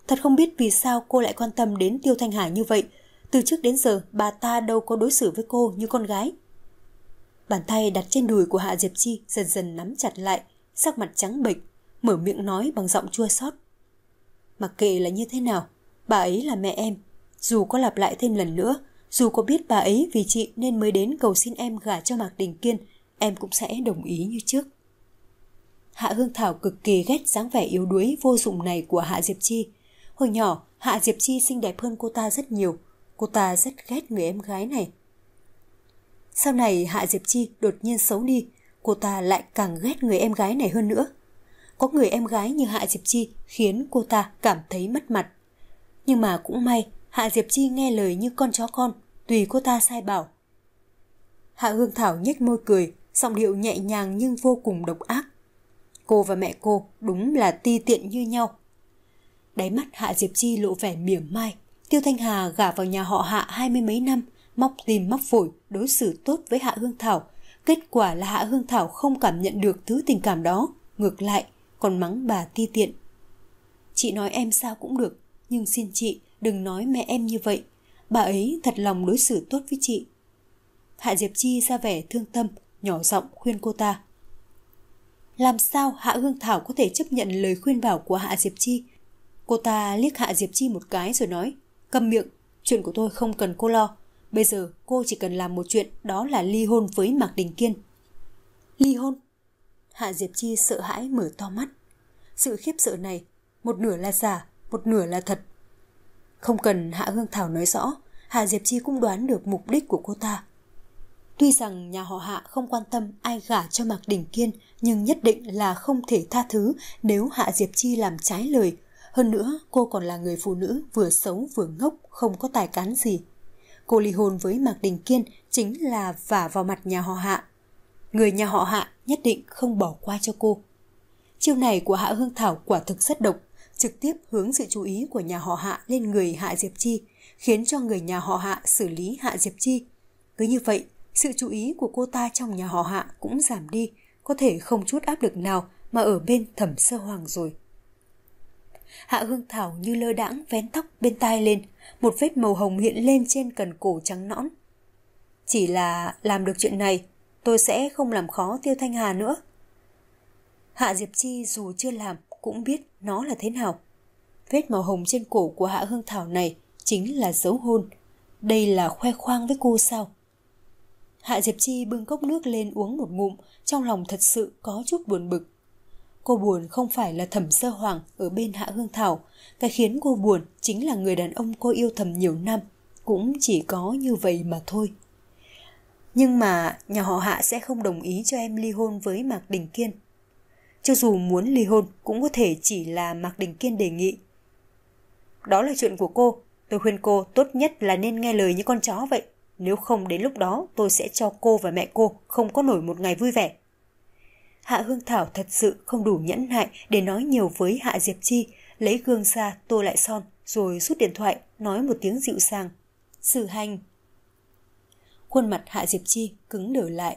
Thật không biết vì sao cô lại quan tâm đến Tiêu Thanh Hà như vậy. Từ trước đến giờ bà ta đâu có đối xử với cô như con gái. Bàn tay đặt trên đùi của Hạ Diệp Chi dần dần nắm chặt lại, sắc mặt trắng bệch, mở miệng nói bằng giọng chua xót. Mặc kệ là như thế nào, bà ấy là mẹ em. Dù có lặp lại thêm lần nữa, dù có biết bà ấy vì chị nên mới đến cầu xin em gả cho Mạc Đình Kiên, em cũng sẽ đồng ý như trước. Hạ Hương Thảo cực kỳ ghét dáng vẻ yếu đuối vô dụng này của Hạ Diệp Chi. Hồi nhỏ, Hạ Diệp Chi xinh đẹp hơn cô ta rất nhiều. Cô ta rất ghét người em gái này. Sau này Hạ Diệp Chi đột nhiên xấu đi, cô ta lại càng ghét người em gái này hơn nữa. Có người em gái như Hạ Diệp Chi khiến cô ta cảm thấy mất mặt. Nhưng mà cũng may, Hạ Diệp Chi nghe lời như con chó con, tùy cô ta sai bảo. Hạ Hương Thảo nhếch môi cười, giọng điệu nhẹ nhàng nhưng vô cùng độc ác. Cô và mẹ cô đúng là ti tiện như nhau. Đáy mắt Hạ Diệp Chi lộ vẻ mỉa mai. Tiêu Thanh Hà gả vào nhà họ Hạ hai mươi mấy năm, móc tim móc phổi, đối xử tốt với Hạ Hương Thảo. Kết quả là Hạ Hương Thảo không cảm nhận được thứ tình cảm đó, ngược lại còn mắng bà ti tiện. Chị nói em sao cũng được, nhưng xin chị đừng nói mẹ em như vậy. Bà ấy thật lòng đối xử tốt với chị. Hạ Diệp Chi ra vẻ thương tâm, nhỏ giọng khuyên cô ta. Làm sao Hạ Hương Thảo có thể chấp nhận lời khuyên bảo của Hạ Diệp Chi? Cô ta liếc Hạ Diệp Chi một cái rồi nói, câm miệng, chuyện của tôi không cần cô lo. Bây giờ cô chỉ cần làm một chuyện, đó là ly hôn với Mạc Đình Kiên. Ly hôn? Hạ Diệp Chi sợ hãi mở to mắt. Sự khiếp sợ này, một nửa là giả, một nửa là thật. Không cần Hạ Hương Thảo nói rõ, Hạ Diệp Chi cũng đoán được mục đích của cô ta. Tuy rằng nhà họ Hạ không quan tâm ai gả cho Mạc Đình Kiên, nhưng nhất định là không thể tha thứ nếu Hạ Diệp Chi làm trái lời. Hơn nữa, cô còn là người phụ nữ vừa xấu vừa ngốc, không có tài cán gì. Cô ly hôn với Mạc Đình Kiên chính là vả vào mặt nhà họ Hạ. Người nhà họ Hạ nhất định không bỏ qua cho cô. Chiêu này của Hạ Hương Thảo quả thực rất độc, trực tiếp hướng sự chú ý của nhà họ Hạ lên người Hạ Diệp Chi, khiến cho người nhà họ Hạ xử lý Hạ Diệp Chi. Cứ như vậy, sự chú ý của cô ta trong nhà họ Hạ cũng giảm đi, có thể không chút áp lực nào mà ở bên Thẩm Sơ Hoàng rồi. Hạ Hương Thảo như lơ đãng vén tóc bên tai lên, một vết màu hồng hiện lên trên cần cổ trắng nõn. Chỉ là làm được chuyện này, tôi sẽ không làm khó Tiêu Thanh Hà nữa. Hạ Diệp Chi dù chưa làm cũng biết nó là thế nào. Vết màu hồng trên cổ của Hạ Hương Thảo này chính là dấu hôn. Đây là khoe khoang với cô sao? Hạ Diệp Chi bưng cốc nước lên uống một ngụm, trong lòng thật sự có chút buồn bực. Cô buồn không phải là Thẩm Sơ Hoàng ở bên Hạ Hương Thảo, cái khiến cô buồn chính là người đàn ông cô yêu thầm nhiều năm, cũng chỉ có như vậy mà thôi. Nhưng mà nhà họ Hạ sẽ không đồng ý cho em ly hôn với Mạc Đình Kiên. Cho dù muốn ly hôn cũng có thể chỉ là Mạc Đình Kiên đề nghị. Đó là chuyện của cô, tôi khuyên cô tốt nhất là nên nghe lời như con chó vậy. Nếu không đến lúc đó tôi sẽ cho cô và mẹ cô không có nổi một ngày vui vẻ. Hạ Hương Thảo thật sự không đủ nhẫn nại để nói nhiều với Hạ Diệp Chi, lấy gương ra tô lại son rồi rút điện thoại nói một tiếng dịu dàng. Xử hành. Khuôn mặt Hạ Diệp Chi cứng đờ lại.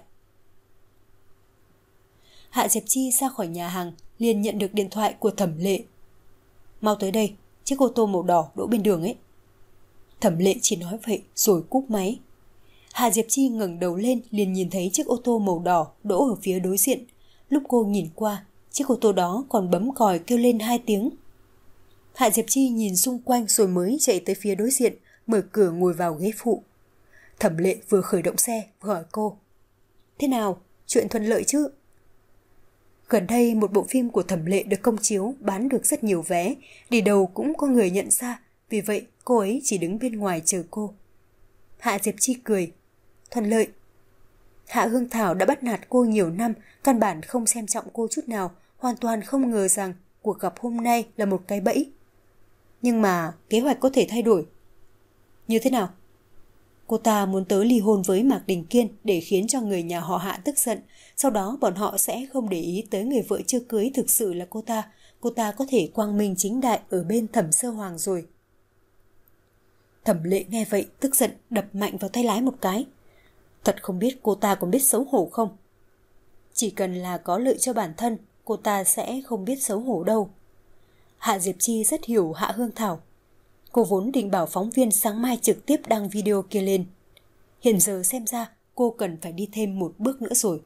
Hạ Diệp Chi ra khỏi nhà hàng liền nhận được điện thoại của Thẩm Lệ. Mau tới đây, chiếc ô tô màu đỏ đỗ bên đường ấy. Thẩm Lệ chỉ nói vậy rồi cúp máy. Hạ Diệp Chi ngẩng đầu lên liền nhìn thấy chiếc ô tô màu đỏ đỗ ở phía đối diện. Lúc cô nhìn qua, chiếc ô tô đó còn bấm còi kêu lên hai tiếng. Hạ Diệp Chi nhìn xung quanh rồi mới chạy tới phía đối diện, mở cửa ngồi vào ghế phụ. Thẩm Lệ vừa khởi động xe vừa hỏi cô. Thế nào, chuyện thuận lợi chứ? Gần đây một bộ phim của Thẩm Lệ được công chiếu bán được rất nhiều vé, đi đầu cũng có người nhận ra, vì vậy cô ấy chỉ đứng bên ngoài chờ cô. Hạ Diệp Chi cười. Thuận lợi. Hạ Hương Thảo đã bắt nạt cô nhiều năm, căn bản không xem trọng cô chút nào, hoàn toàn không ngờ rằng cuộc gặp hôm nay là một cái bẫy. Nhưng mà kế hoạch có thể thay đổi. Như thế nào? Cô ta muốn tới ly hôn với Mạc Đình Kiên để khiến cho người nhà họ Hạ tức giận, sau đó bọn họ sẽ không để ý tới người vợ chưa cưới thực sự là cô ta. Cô ta có thể quang minh chính đại ở bên Thẩm Sơ Hoàng rồi. Thẩm Lệ nghe vậy tức giận đập mạnh vào tay lái một cái. Thật không biết cô ta còn biết xấu hổ không? Chỉ cần là có lợi cho bản thân, cô ta sẽ không biết xấu hổ đâu. Hạ Diệp Chi rất hiểu Hạ Hương Thảo. Cô vốn định bảo phóng viên sáng mai trực tiếp đăng video kia lên. Hiện giờ xem ra cô cần phải đi thêm một bước nữa rồi.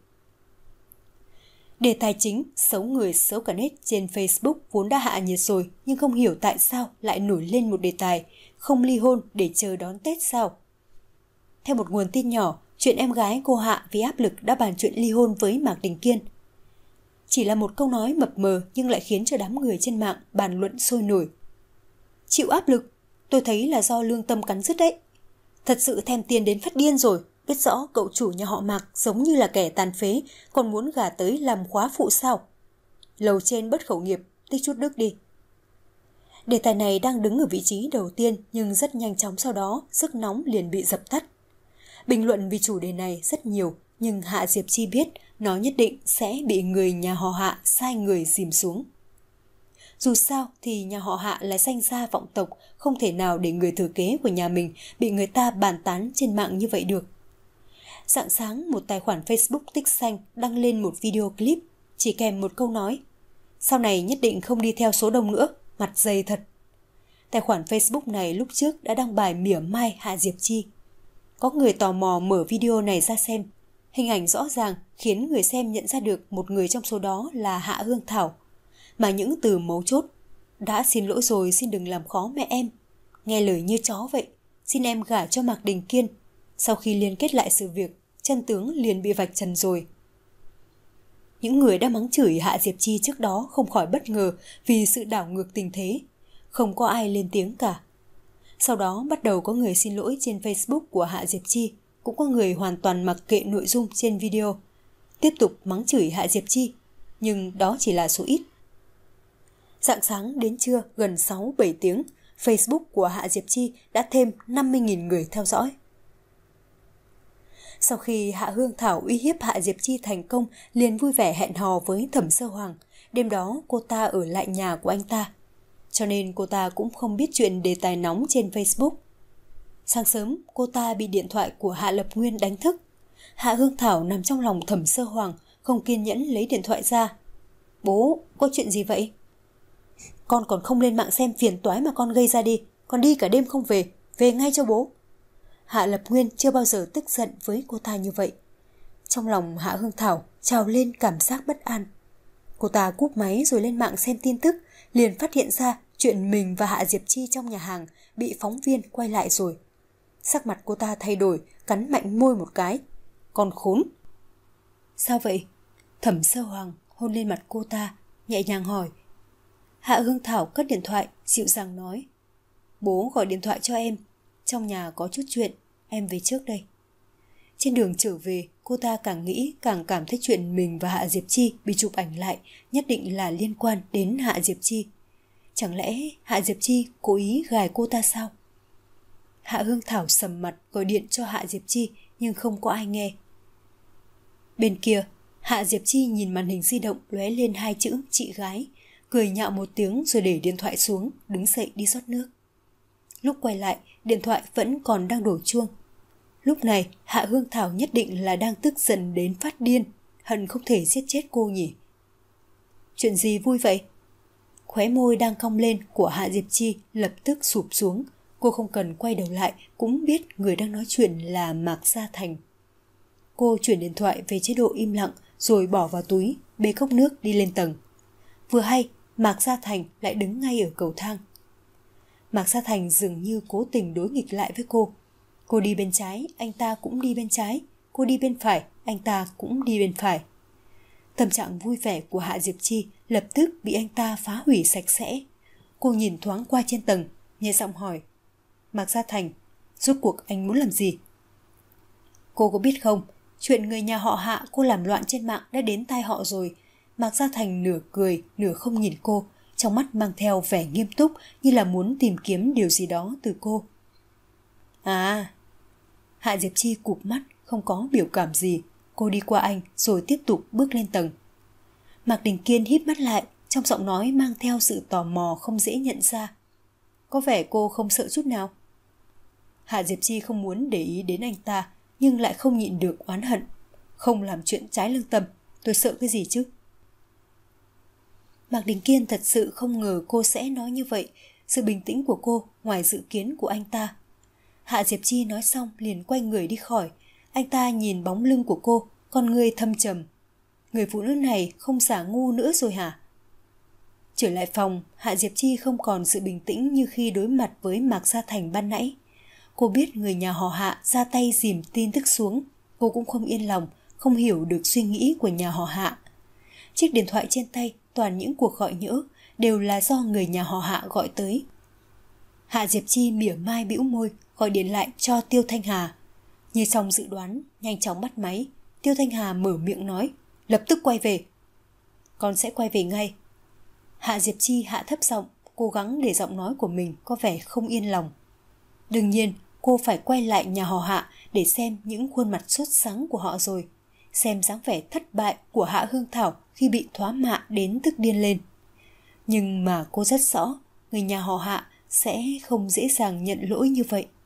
Đề tài chính xấu người xấu cả nết trên Facebook vốn đã hạ nhiệt rồi, nhưng không hiểu tại sao lại nổi lên một đề tài không ly hôn để chờ đón Tết sao. Theo một nguồn tin nhỏ, chuyện em gái cô Hạ vì áp lực đã bàn chuyện ly hôn với Mạc Đình Kiên. Chỉ là một câu nói mập mờ nhưng lại khiến cho đám người trên mạng bàn luận sôi nổi. Chịu áp lực, tôi thấy là do lương tâm cắn rứt đấy. Thật sự thèm tiền đến phát điên rồi, biết rõ cậu chủ nhà họ Mạc giống như là kẻ tàn phế, còn muốn gả tới làm khóa phụ sao. Lầu trên bất khẩu nghiệp, tích chút đức đi. Đề tài này đang đứng ở vị trí đầu tiên nhưng rất nhanh chóng sau đó sức nóng liền bị dập tắt. Bình luận vì chủ đề này rất nhiều, nhưng Hạ Diệp Chi biết nó nhất định sẽ bị người nhà họ Hạ sai người dìm xuống. Dù sao thì nhà họ Hạ là danh gia vọng tộc, không thể nào để người thừa kế của nhà mình bị người ta bàn tán trên mạng như vậy được. Rạng sáng một tài khoản Facebook tích xanh đăng lên một video clip, chỉ kèm một câu nói: sau này nhất định không đi theo số đông nữa, mặt dày thật. Tài khoản Facebook này lúc trước đã đăng bài mỉa mai Hạ Diệp Chi. Có người tò mò mở video này ra xem. Hình ảnh rõ ràng khiến người xem nhận ra được một người trong số đó là Hạ Hương Thảo. Mà những từ mấu chốt: đã xin lỗi rồi, xin đừng làm khó mẹ em, nghe lời như chó vậy, xin em gả cho Mạc Đình Kiên. Sau khi liên kết lại sự việc, chân tướng liền bị vạch trần rồi. Những người đã mắng chửi Hạ Diệp Chi trước đó không khỏi bất ngờ vì sự đảo ngược tình thế. Không có ai lên tiếng cả. Sau đó bắt đầu có người xin lỗi trên Facebook của Hạ Diệp Chi, cũng có người hoàn toàn mặc kệ nội dung trên video, tiếp tục mắng chửi Hạ Diệp Chi, nhưng đó chỉ là số ít. Rạng sáng đến trưa gần sáu bảy tiếng, Facebook của Hạ Diệp Chi đã thêm năm mươi nghìn người theo dõi. Sau khi Hạ Hương Thảo uy hiếp Hạ Diệp Chi thành công, liền vui vẻ hẹn hò với Thẩm Sơ Hoàng. Đêm đó cô ta ở lại nhà của anh ta, cho nên cô ta cũng không biết chuyện đề tài nóng trên Facebook. Sáng sớm, cô ta bị điện thoại của Hạ Lập Nguyên đánh thức. Hạ Hương Thảo nằm trong lòng Thẩm Sơ Hoàng, không kiên nhẫn lấy điện thoại ra. Bố, có chuyện gì vậy? Con còn không lên mạng xem phiền toái mà con gây ra đi, con đi cả đêm không về, về ngay cho bố. Hạ Lập Nguyên chưa bao giờ tức giận với cô ta như vậy. Trong lòng Hạ Hương Thảo trào lên cảm giác bất an. Cô ta cúp máy rồi lên mạng xem tin tức, liền phát hiện ra chuyện mình và Hạ Diệp Chi trong nhà hàng bị phóng viên quay lại rồi. Sắc mặt cô ta thay đổi, cắn mạnh môi một cái. Con khốn! Sao vậy? Thẩm Sơ Hoàng hôn lên mặt cô ta, nhẹ nhàng hỏi. Hạ Hương Thảo cất điện thoại, dịu dàng nói. Bố gọi điện thoại cho em, trong nhà có chút chuyện, em về trước đây. Trên đường trở về, cô ta càng nghĩ càng cảm thấy chuyện mình và Hạ Diệp Chi bị chụp ảnh lại nhất định là liên quan đến Hạ Diệp Chi. Chẳng lẽ Hạ Diệp Chi cố ý gài cô ta sao? Hạ Hương Thảo sầm mặt gọi điện cho Hạ Diệp Chi nhưng không có ai nghe. Bên kia, Hạ Diệp Chi nhìn màn hình di động lóe lên hai chữ chị gái, cười nhạo một tiếng rồi để điện thoại xuống, đứng dậy đi rót nước. Lúc quay lại, điện thoại vẫn còn đang đổ chuông. Lúc này, Hạ Hương Thảo nhất định là đang tức giận đến phát điên, hận không thể giết chết cô nhỉ. Chuyện gì vui vậy? Khóe môi đang cong lên của Hạ Diệp Chi lập tức sụp xuống. Cô không cần quay đầu lại cũng biết người đang nói chuyện là Mạc Gia Thành. Cô chuyển điện thoại về chế độ im lặng rồi bỏ vào túi, bê cốc nước đi lên tầng. Vừa hay, Mạc Gia Thành lại đứng ngay ở cầu thang. Mạc Gia Thành dường như cố tình đối nghịch lại với cô. Cô đi bên trái, anh ta cũng đi bên trái. Cô đi bên phải, anh ta cũng đi bên phải. Tâm trạng vui vẻ của Hạ Diệp Chi lập tức bị anh ta phá hủy sạch sẽ. Cô nhìn thoáng qua trên tầng, nhẹ giọng hỏi. Mạc Gia Thành, rốt cuộc anh muốn làm gì? Cô có biết không, chuyện người nhà họ Hạ cô làm loạn trên mạng đã đến tai họ rồi. Mạc Gia Thành nửa cười, nửa không nhìn cô, trong mắt mang theo vẻ nghiêm túc như là muốn tìm kiếm điều gì đó từ cô. À, Hạ Diệp Chi cụp mắt, không có biểu cảm gì. Cô đi qua anh rồi tiếp tục bước lên tầng. Mạc Đình Kiên híp mắt lại, trong giọng nói mang theo sự tò mò không dễ nhận ra. Có vẻ cô không sợ chút nào. Hạ Diệp Chi không muốn để ý đến anh ta, nhưng lại không nhịn được oán hận. Không làm chuyện trái lương tâm, tôi sợ cái gì chứ? Mạc Đình Kiên thật sự không ngờ cô sẽ nói như vậy. Sự bình tĩnh của cô ngoài dự kiến của anh ta. Hạ Diệp Chi nói xong liền quay người đi khỏi. Anh ta nhìn bóng lưng của cô, con người thâm trầm. Người phụ nữ này không giả ngu nữa rồi hả? Trở lại phòng, Hạ Diệp Chi không còn sự bình tĩnh như khi đối mặt với Mạc Gia Thành ban nãy. Cô biết người nhà họ Hạ ra tay dìm tin tức xuống. Cô cũng không yên lòng, không hiểu được suy nghĩ của nhà họ Hạ. Chiếc điện thoại trên tay toàn những cuộc gọi nhỡ, đều là do người nhà họ Hạ gọi tới. Hạ Diệp Chi mỉa mai bĩu môi, gọi điện lại cho Tiêu Thanh Hà. Như trong dự đoán, nhanh chóng bắt máy. Tiêu Thanh Hà mở miệng nói, lập tức quay về. Con sẽ quay về ngay. Hạ Diệp Chi hạ thấp giọng, cố gắng để giọng nói của mình có vẻ không yên lòng. Đương nhiên, cô phải quay lại nhà họ Hạ để xem những khuôn mặt sốt sắng của họ rồi. Xem dáng vẻ thất bại của Hạ Hương Thảo khi bị thoá mạ đến tức điên lên. Nhưng mà cô rất rõ, người nhà họ Hạ sẽ không dễ dàng nhận lỗi như vậy.